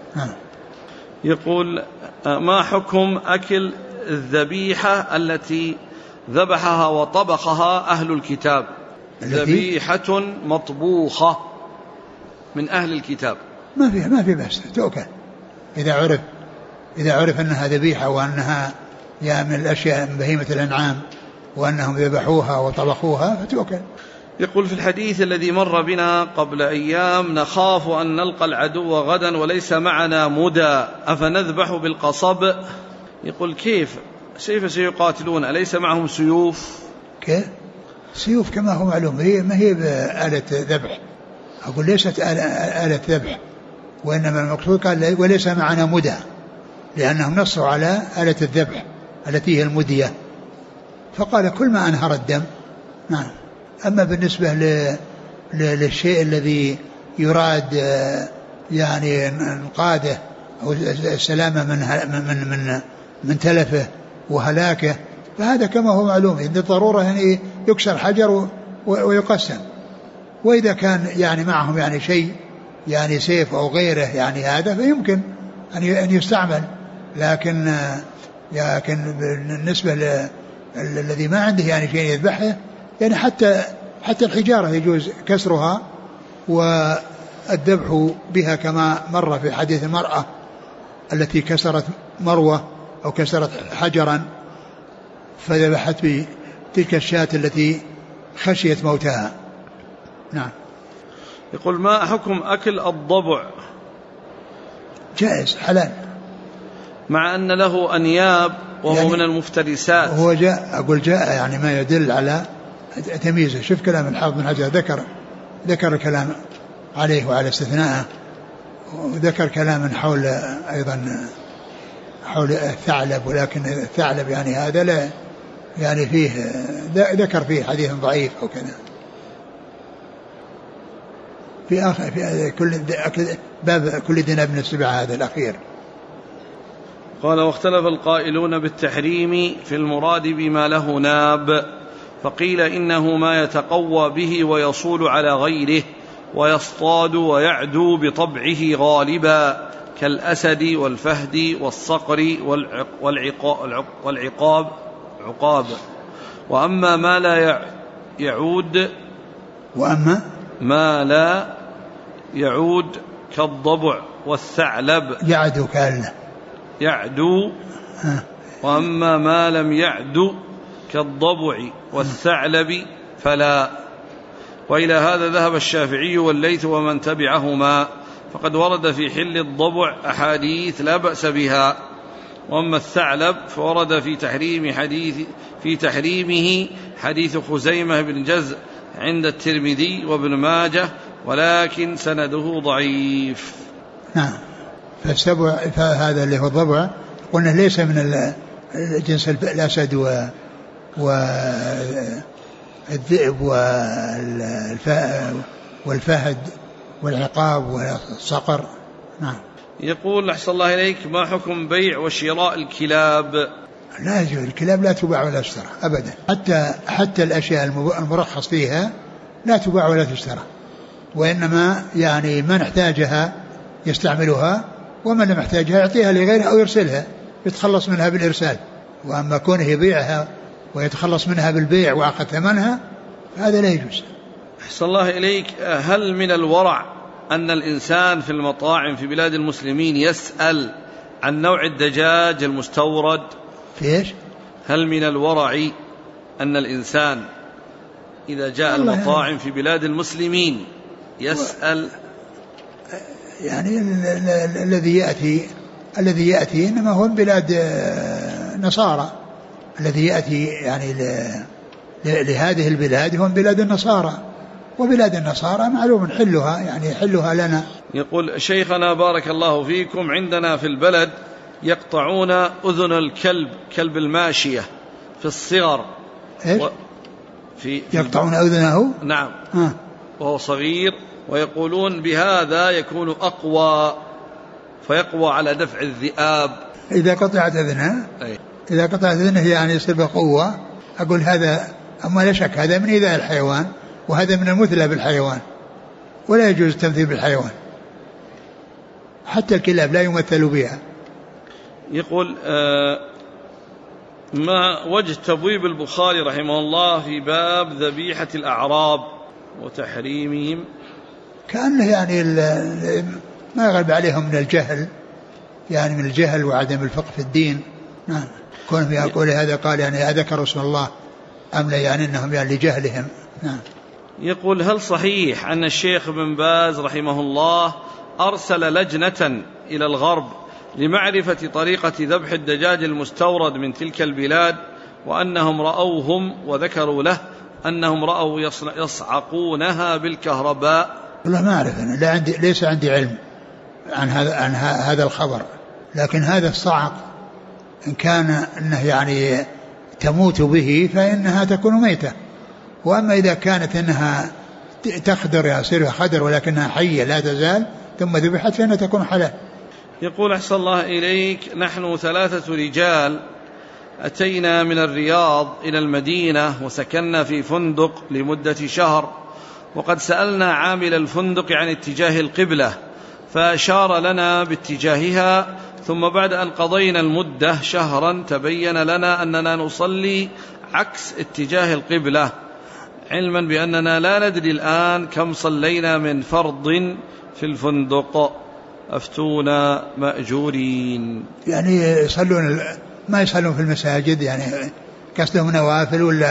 يقول ما حكم أكل الذبيحة التي ذبحها وطبخها أهل الكتاب؟ ذبيحة مطبوخة من أهل الكتاب ما في بأس تؤكل إذا عرف أنها ذبيحة وأنها من الأشياء من بهيمة الأنعام وأنهم ذبحوها وطبخوها فتؤكل. يقول في الحديث الذي مر بنا قبل أيام نخاف أن نلقى العدو غدا وليس معنا مدى أفنذبح بالقصب؟ يقول كيف سيقاتلون أليس معهم سيوف؟ كيف سيوف كما هو معلوم ما هي بآلة ذبح. أقول ليست آلة ذبح، وإنما المقصود قال وليس معنا مدى، لأنهم نصوا على آلة الذبح التي هي المدية، فقال كل ما أنهر الدم. نعم. أما بالنسبة للشيء الذي يراد يعني انقاذه أو السلامة من تلفه وهلاكه فهذا كما هو معلوم عند الضرورة يعني يكسر حجر ويقسم. وإذا كان يعني معهم يعني شيء يعني سيف أو غيره يعني هذا فيمكن أن يستعمل، لكن بالنسبة الذي ما عنده يعني شيء يذبحه يعني حتى الحجارة يجوز كسرها والذبح بها، كما مر في حديث المرأة التي كسرت مروة أو كسرت حجرا فذبحت بتلك الشاة التي خشية موتها. نعم. يقول ما حكم أكل الضبع؟ جائز حلال، مع أن له أنياب وهو يعني من المفترسات. هو جاء يعني ما يدل على تمييزه. شوف كلام الحافظ بن حجر، ذكر الكلام عليه وعلى استثناءه، وذكر كلاما حول أيضا حول الثعلب، ولكن الثعلب يعني هذا لا يعني فيه ذكر فيه حديث ضعيف أو كذا. في آخر في باب كل ذنب من السبع هذا الأخير. قال واختلف القائلون بالتحريم في المراد بما له ناب، فقيل إنه ما يتقوى به ويصول على غيره ويصطاد ويعدو بطبعه غالبا كالأسد والفهد والصقر والعقاب. وأما ما لا يعود ما لا يعود كالضبع والثعلب يعدو. وأما ما لم يعدو كالضبع والثعلب فلا. وإلى هذا ذهب الشافعي والليث ومن تبعهما، فقد ورد في حل الضبع أحاديث لا بأس بها. وأما الثعلب فورد في تحريمه حديث خزيمة بن جزء عند الترمذي وابن ماجه، ولكن سنده ضعيف. نعم. فالسبع هذا اللي هو الضبع قلنا ليس من الجنس الأسد والذئب والفهد والعقاب والصقر. نعم. يقول أحسن الله إليك ما حكم بيع وشراء الكلاب؟ لا يجوز، الكلاب لا تباع ولا تشترى أبدا، حتى الأشياء المرخص فيها لا تباع ولا تشترى، وإنما يعني من احتاجها يستعملها، ومن لم يحتاجها يعطيها لغيره أو يرسلها يتخلص منها بالإرسال. وأما كونه يبيعها ويتخلص منها بالبيع وأخذ ثمنها هذا لا يجوز. أحسن الله إليك، هل من الورع أن الإنسان في المطاعم في بلاد المسلمين يسأل عن نوع الدجاج المستورد؟ هل من الورع أن الإنسان إذا جاء المطاعم في بلاد المسلمين يسأل؟ يعني الذي يأتي إنما هو من بلاد نصارى، الذي يأتي يعني لهذه البلاد هم بلاد النصارى، وبلاد النصارى معلوم حلها يعني حلها لنا. يقول شيخنا بارك الله فيكم، عندنا في البلد يقطعون أذن الكلب، كلب الماشية في الصغر. يقطعون أذنه؟ نعم. وهو صغير، ويقولون بهذا يكون أقوى فيقوى على دفع الذئاب. إذا قطعت أذنه إذا قطعت أذنه يعني يصير بقوة. أقول هذا أما لا شك هذا من إيذاء الحيوان، وهذا من المثلى بالحيوان، ولا يجوز التمثيل بالحيوان، حتى الكلاب لا يمثل بها. يقول ما وجه تبويب البخاري رحمه الله في باب ذبيحة الأعراب وتحريمهم؟ كأنه يعني ما يغلب عليهم من الجهل، يعني من الجهل وعدم الفقه في الدين. نعم. كون في أقول هذا قال يعني أذكر اسم الله أم لا، يعني أنهم يعني لجهلهم. نعم. يقول هل صحيح أن الشيخ بن باز رحمه الله أرسل لجنة إلى الغرب لمعرفة طريقة ذبح الدجاج المستورد من تلك البلاد، وأنهم رأوهم وذكروا له أنهم رأوا يصعقونها بالكهرباء؟ والله ما أعرف، أنا ليس عندي علم عن هذا الخبر، لكن هذا الصعق إن كان أنه يعني تموت به فإنها تكون ميتة، وأما إذا كانت أنها تخدر يصير خدر ولكنها حية لا تزال ثم ذبحت فإنها تكون حلال. يقول أحسن الله إليك، نحن 3 رجال أتينا من الرياض إلى المدينة وسكننا في فندق لمدة شهر، وقد سألنا عامل الفندق عن اتجاه القبلة فأشار لنا باتجاهها، ثم بعد أن قضينا المدة شهرا تبين لنا أننا نصلي عكس اتجاه القبلة، علما بأننا لا ندري الآن كم صلينا من فرض في الفندق، أفتونا مأجورين. يعني يصلون ما يصلون في المساجد، يعني قصدهم نوافل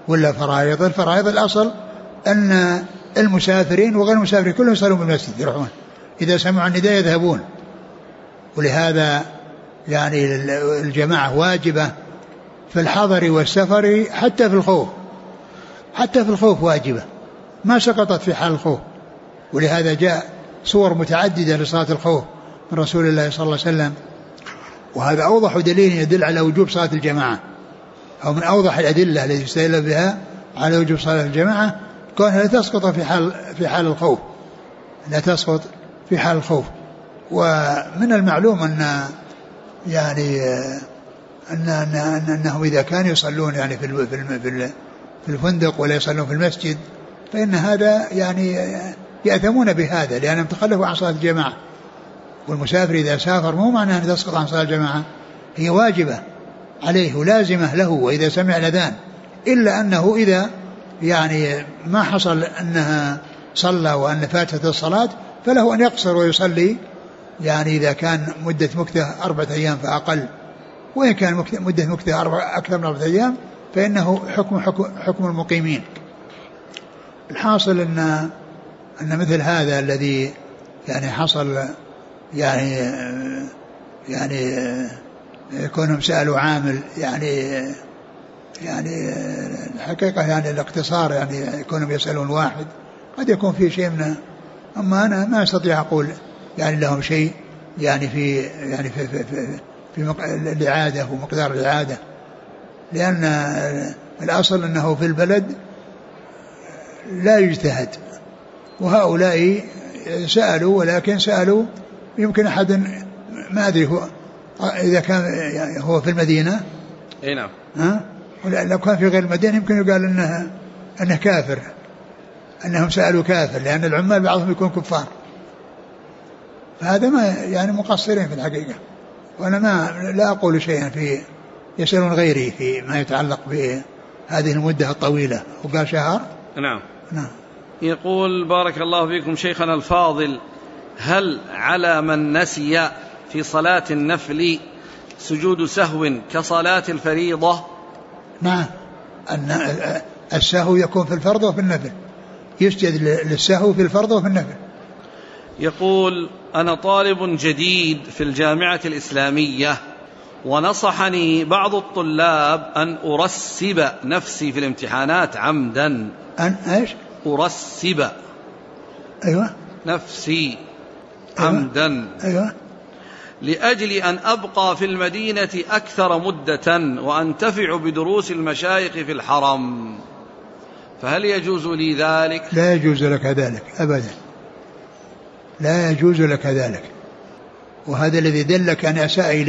ولا فرائض. الفرائض الأصل أن المسافرين وغير المسافرين كلهم يصلون بالمسجد يروحون، إذا سمعوا النداء يذهبون. ولهذا يعني الجماعة واجبة في الحضر والسفر، حتى في الخوف، حتى في الخوف واجبة، ما سقطت في حال الخوف. ولهذا جاء صور متعددة لصلاة الخوف من رسول الله صلى الله عليه وسلم، وهذا أوضح دليل يدل على وجوب صلاة الجماعة، أو من أوضح الأدلة التي يستدل بها على وجوب صلاة الجماعة، كونها لا تسقط في حال الخوف، لا تسقط في حال الخوف. ومن المعلوم أن يعني أنهم إذا كانوا يصلون يعني في الفندق ولا يصلون في المسجد، فإن هذا يعني يأثمون بهذا، لأنهم تخلفوا عن صلاة الجماعة. والمسافر إذا سافر مو معناه أن تسقط عن صلاة الجماعة، هي واجبة عليه ولازمة له وإذا سمع الأذان، إلا أنه إذا يعني ما حصل أنها صلى وأن فاتت الصلاة فله أن يقصر ويصلي، يعني إذا كان مدة مكثه 4 أيام فأقل، وإن كان مدة مكثه أكثر من 4 أيام فإنه حكم المقيمين. الحاصل أن مثل هذا الذي يعني حصل يعني يكونهم سألوا عامل، يعني الحقيقة يعني الاقتصار يعني يكونهم يسألون واحد، قد يكون في شيء منه، أما أنا ما أستطيع أقول يعني لهم شيء يعني في الإعادة ومقدار الإعادة، لأن الأصل أنه في البلد لا يجتهد، وهؤلاء سألوا، ولكن سألوا يمكن أحد ما أدري هو إذا كان هو في المدينة أي نعم، لو كان في غير المدينة يمكن يقال أنه كافر، أنهم سألوا كافر، لأن العمال بعضهم يكون كفار. فهذا ما يعني مقصرين في الحقيقة، وأنا لا أقول شيئا في يسألون غيري في ما يتعلق بهذه المدة الطويلة. وقال شهر. نعم. يقول بارك الله فيكم شيخنا الفاضل، هل على من نسي في صلاة النفل سجود سهو كصلاة الفريضة؟ نعم، أن السهو يكون في الفرض وفي النفل، يسجد للسهو في الفرض وفي النفل. يقول أنا طالب جديد في الجامعة الإسلامية، ونصحني بعض الطلاب أن أرسب نفسي في الامتحانات عمدا. أن إيش؟ أرسب. أيوة. نفسي. أيوة. عمدا. أيوة. لأجل أن أبقى في المدينة أكثر مدة وأنتفع بدروس المشايخ في الحرم، فهل يجوز لي ذلك؟ لا يجوز لك ذلك أبدا، لا يجوز لك ذلك. وهذا الذي دلك أن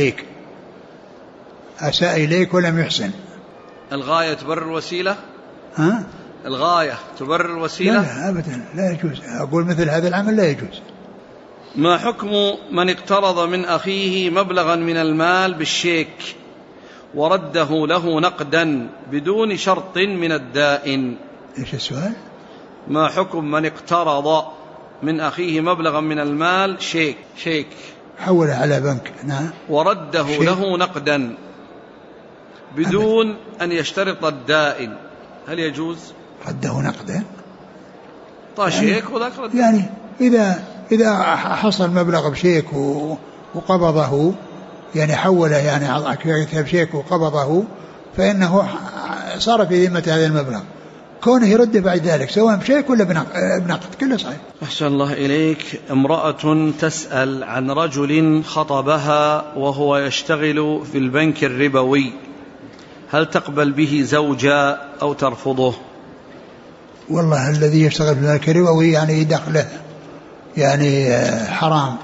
أساء إليك ولم يحسن. الغاية تبرر الوسيلة؟ ها؟ الغاية تبرر الوسيلة؟ لا أبدا، لا يجوز. أقول مثل هذا العمل لا يجوز. ما حكم من اقترض من أخيه مبلغا من المال بالشيك ورده له نقدا بدون شرط من الدائن؟ إيش السؤال؟ ما حكم من اقترض من أخيه مبلغا من المال شيك حوله على بنك، نعم، ورده له نقدا بدون أن يشترط الدائن، هل يجوز؟ رده نقدا شيك وذاك رده. يعني إذا حصل مبلغ بشيك وقبضه، يعني حوله يعني كتاب شيك وقبضه، فإنه صار في ذمة هذا المبلغ، كونه يرد بعد ذلك سواء بشيك ولا بنقد كله صحيح. أحسن الله إليك. امرأة تسأل عن رجل خطبها وهو يشتغل في البنك الربوي، هل تقبل به زوجا أو ترفضه؟ والله الذي يشتغل في البنك الربوي يعني دخله يعني حرام،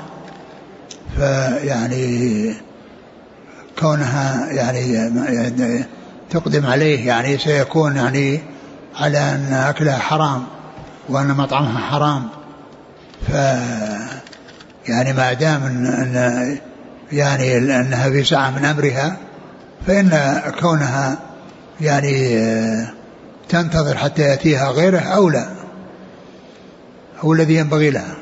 فيعني كونها يعني تقدم عليه يعني سيكون يعني على أن أكلها حرام وأن مطعمها حرام، يعني ما دام أن يعني أنها في ساعة من أمرها، فإن كونها يعني تنتظر حتى يأتيها غيره أولى، هو الذي ينبغي لها.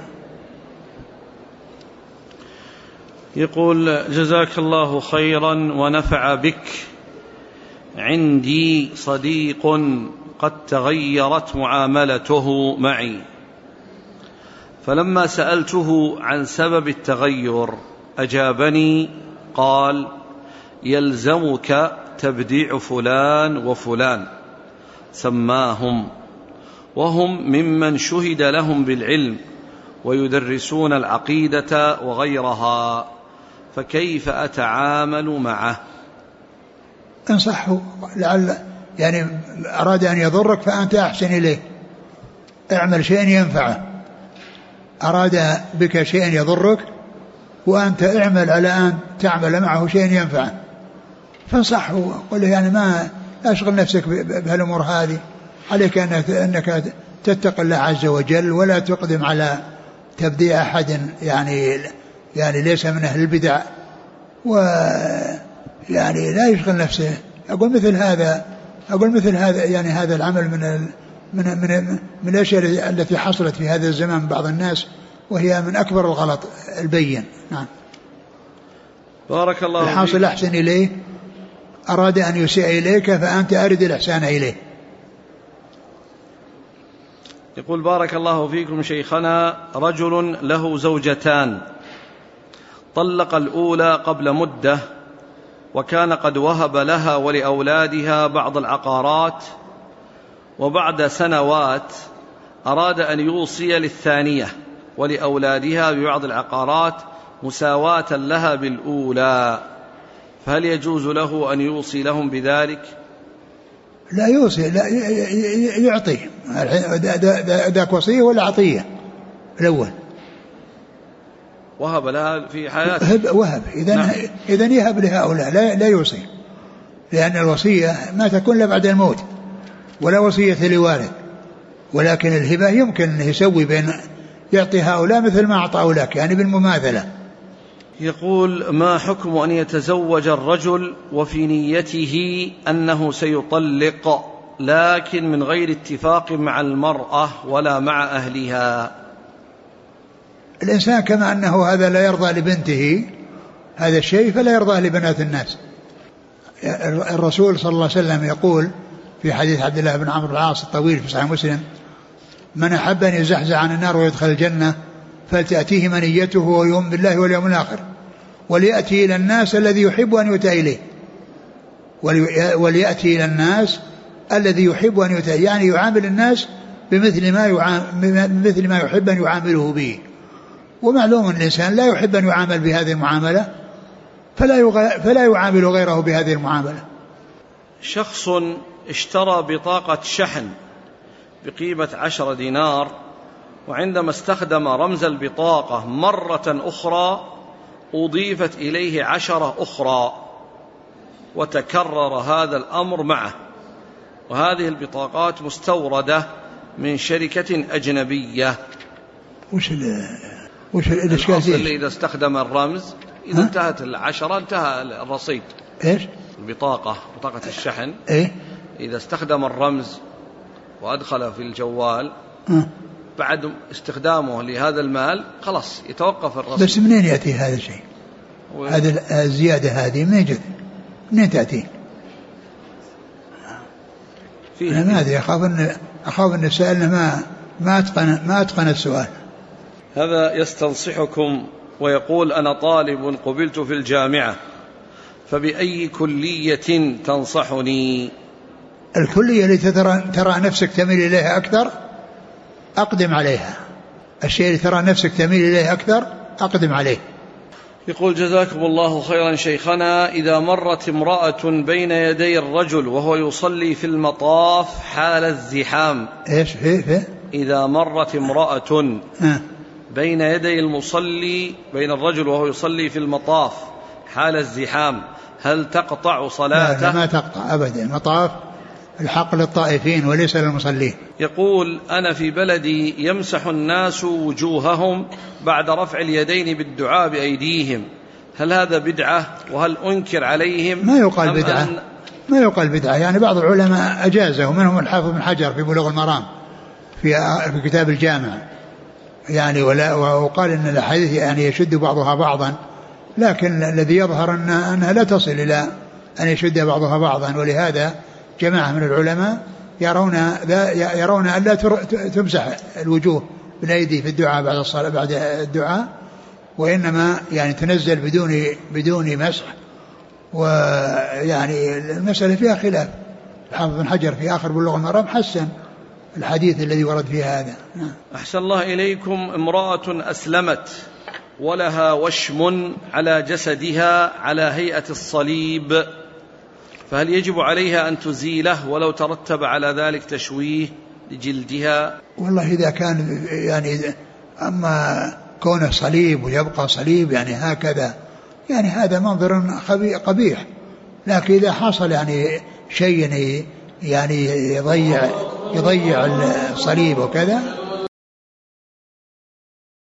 يقول جزاك الله خيرا ونفع بك، عندي صديق قد تغيرت معاملته معي، فلما سألته عن سبب التغير أجابني قال: يلزمك تبديع فلان وفلان، سماهم، وهم ممن شهد لهم بالعلم ويدرسون العقيدة وغيرها، فكيف أتعامل معه؟ انصحه، لعل يعني أراد أن يضرك فأنت أحسن إليه، اعمل شيء ينفعه. أراد بك شيء يضرك وأنت اعمل على أن تعمل معه شيء ينفعه، فانصحه وقل له يعني ما أشغل نفسك بهالأمور هذه، عليك أنك تتقي الله عز وجل ولا تقدم على تبديع أحد يعني ليس من أهل البدع، ويعني لا يشغل نفسه. أقول مثل هذا يعني هذا العمل من الأشياء التي حصلت في هذا الزمان بعض الناس، وهي من أكبر الغلط البين. نعم. بارك الله فيك. الحاصل أحسن إليه، أراد أن يسيء إليك فأنت أرد الإحسان إليه. يقول: بارك الله فيكم شيخنا، رجل له زوجتان، طلق الأولى قبل مدة، وكان قد وهب لها ولأولادها بعض العقارات، وبعد سنوات أراد أن يوصي للثانية ولأولادها ببعض العقارات مساواة لها بالأولى، فهل يجوز له أن يوصي لهم بذلك؟ لا يوصي، لا يعطي، ذاك وصية ولا عطية الأول؟ وهب لها في حياته، وهب، إذن يهب لهؤلاء، لا يوصي، لأن الوصية ما تكون إلا بعد الموت، ولا وصية لوارث. ولكن الهبة يمكن أن يسوي بين يعطي هؤلاء مثل ما أعطى أولاك، يعني بالمماثلة. يقول: ما حكم أن يتزوج الرجل وفي نيته أنه سيطلق، لكن من غير اتفاق مع المرأة ولا مع أهلها؟ الإنسان كما أنه هذا لا يرضى لبنته هذا الشيء فلا يرضى لبنات الناس. الرسول صلى الله عليه وسلم يقول في حديث عبد الله بن عمرو بن العاص الطويل في صحيح مسلم: من أحب أن يزحزح عن النار ويدخل الجنة فلتأتيه منيته ويؤمن بالله واليوم الآخر، وليأتي إلى الناس الذي يحب أن يؤتى إليه، وليأتي إلى الناس الذي يحب أن يؤتى، يعني يعامل الناس بمثل ما يحب أن يعامله به. ومعلوم الإنسان لا يحب أن يعامل بهذه المعاملة فلا يعامل غيره بهذه المعاملة. شخص اشترى بطاقة شحن بقيمة 10 دينار، وعندما استخدم رمز البطاقة مرة أخرى أضيفت إليه 10 أخرى، وتكرر هذا الأمر معه، وهذه البطاقات مستوردة من شركة أجنبية. وش الإشكال فيه؟ اللي إذا استخدم الرمز إذا انتهت 10 انتهى الرصيد. إيش؟ بطاقة الشحن، إيه؟ إذا استخدم الرمز وأدخل في الجوال بعد استخدامه لهذا المال خلاص يتوقف الرصيد. بس منين يأتي هذا الشيء؟ هذا الزيادة هذه منين تأتي؟ أنا ما أدري، أخاف أن سألنا ما أتقن السؤال. هذا يستنصحكم ويقول: أنا طالب قبلت في الجامعة، فبأي كلية تنصحني؟ الكلية التي ترى نفسك تميل إليها أكثر أقدم عليها، الشيء اللي ترى نفسك تميل إليه أكثر أقدم عليه. يقول: جزاكم الله خيرا شيخنا، إذا مرت امرأة بين يدي الرجل وهو يصلي في المطاف حال الزحام. إيش إذا مرت امرأة بين يدي المصلي بين الرجل وهو يصلي في المطاف حال الزحام هل تقطع صلاته؟ لا ما تقطع أبدا، المطاف الحق للطائفين وليس للمصلين. يقول: أنا في بلدي يمسح الناس وجوههم بعد رفع اليدين بالدعاء بأيديهم، هل هذا بدعة؟ وهل أنكر عليهم؟ ما يقال بدعة، يعني بعض العلماء أجازه، ومنهم الحافظ بن حجر في بلوغ المرام في كتاب الجامع، يعني وقال إن الحديث يعني يشد بعضها بعضا، لكن الذي يظهر أنها لا تصل إلى أن يشد بعضها بعضا. ولهذا جماعة من العلماء يرون أن لا تمسح الوجوه بالأيدي في الدعاء بعد الصلاة بعد الدعاء، وإنما يعني تنزل بدون مسح. ويعني المسألة فيها خلاف. الحافظ بن حجر في آخر بلوغ المرام حسن الحديث الذي ورد فيه هذا. أحسن الله إليكم. امرأة أسلمت ولها وشم على جسدها على هيئة الصليب، فهل يجب عليها أن تزيله ولو ترتب على ذلك تشويه لجلدها؟ والله إذا كان يعني أما كونه صليب ويبقى صليب يعني هكذا يعني هذا منظر قبيح. لكن إذا حصل يعني شيء يعني يضيع الصليب وكذا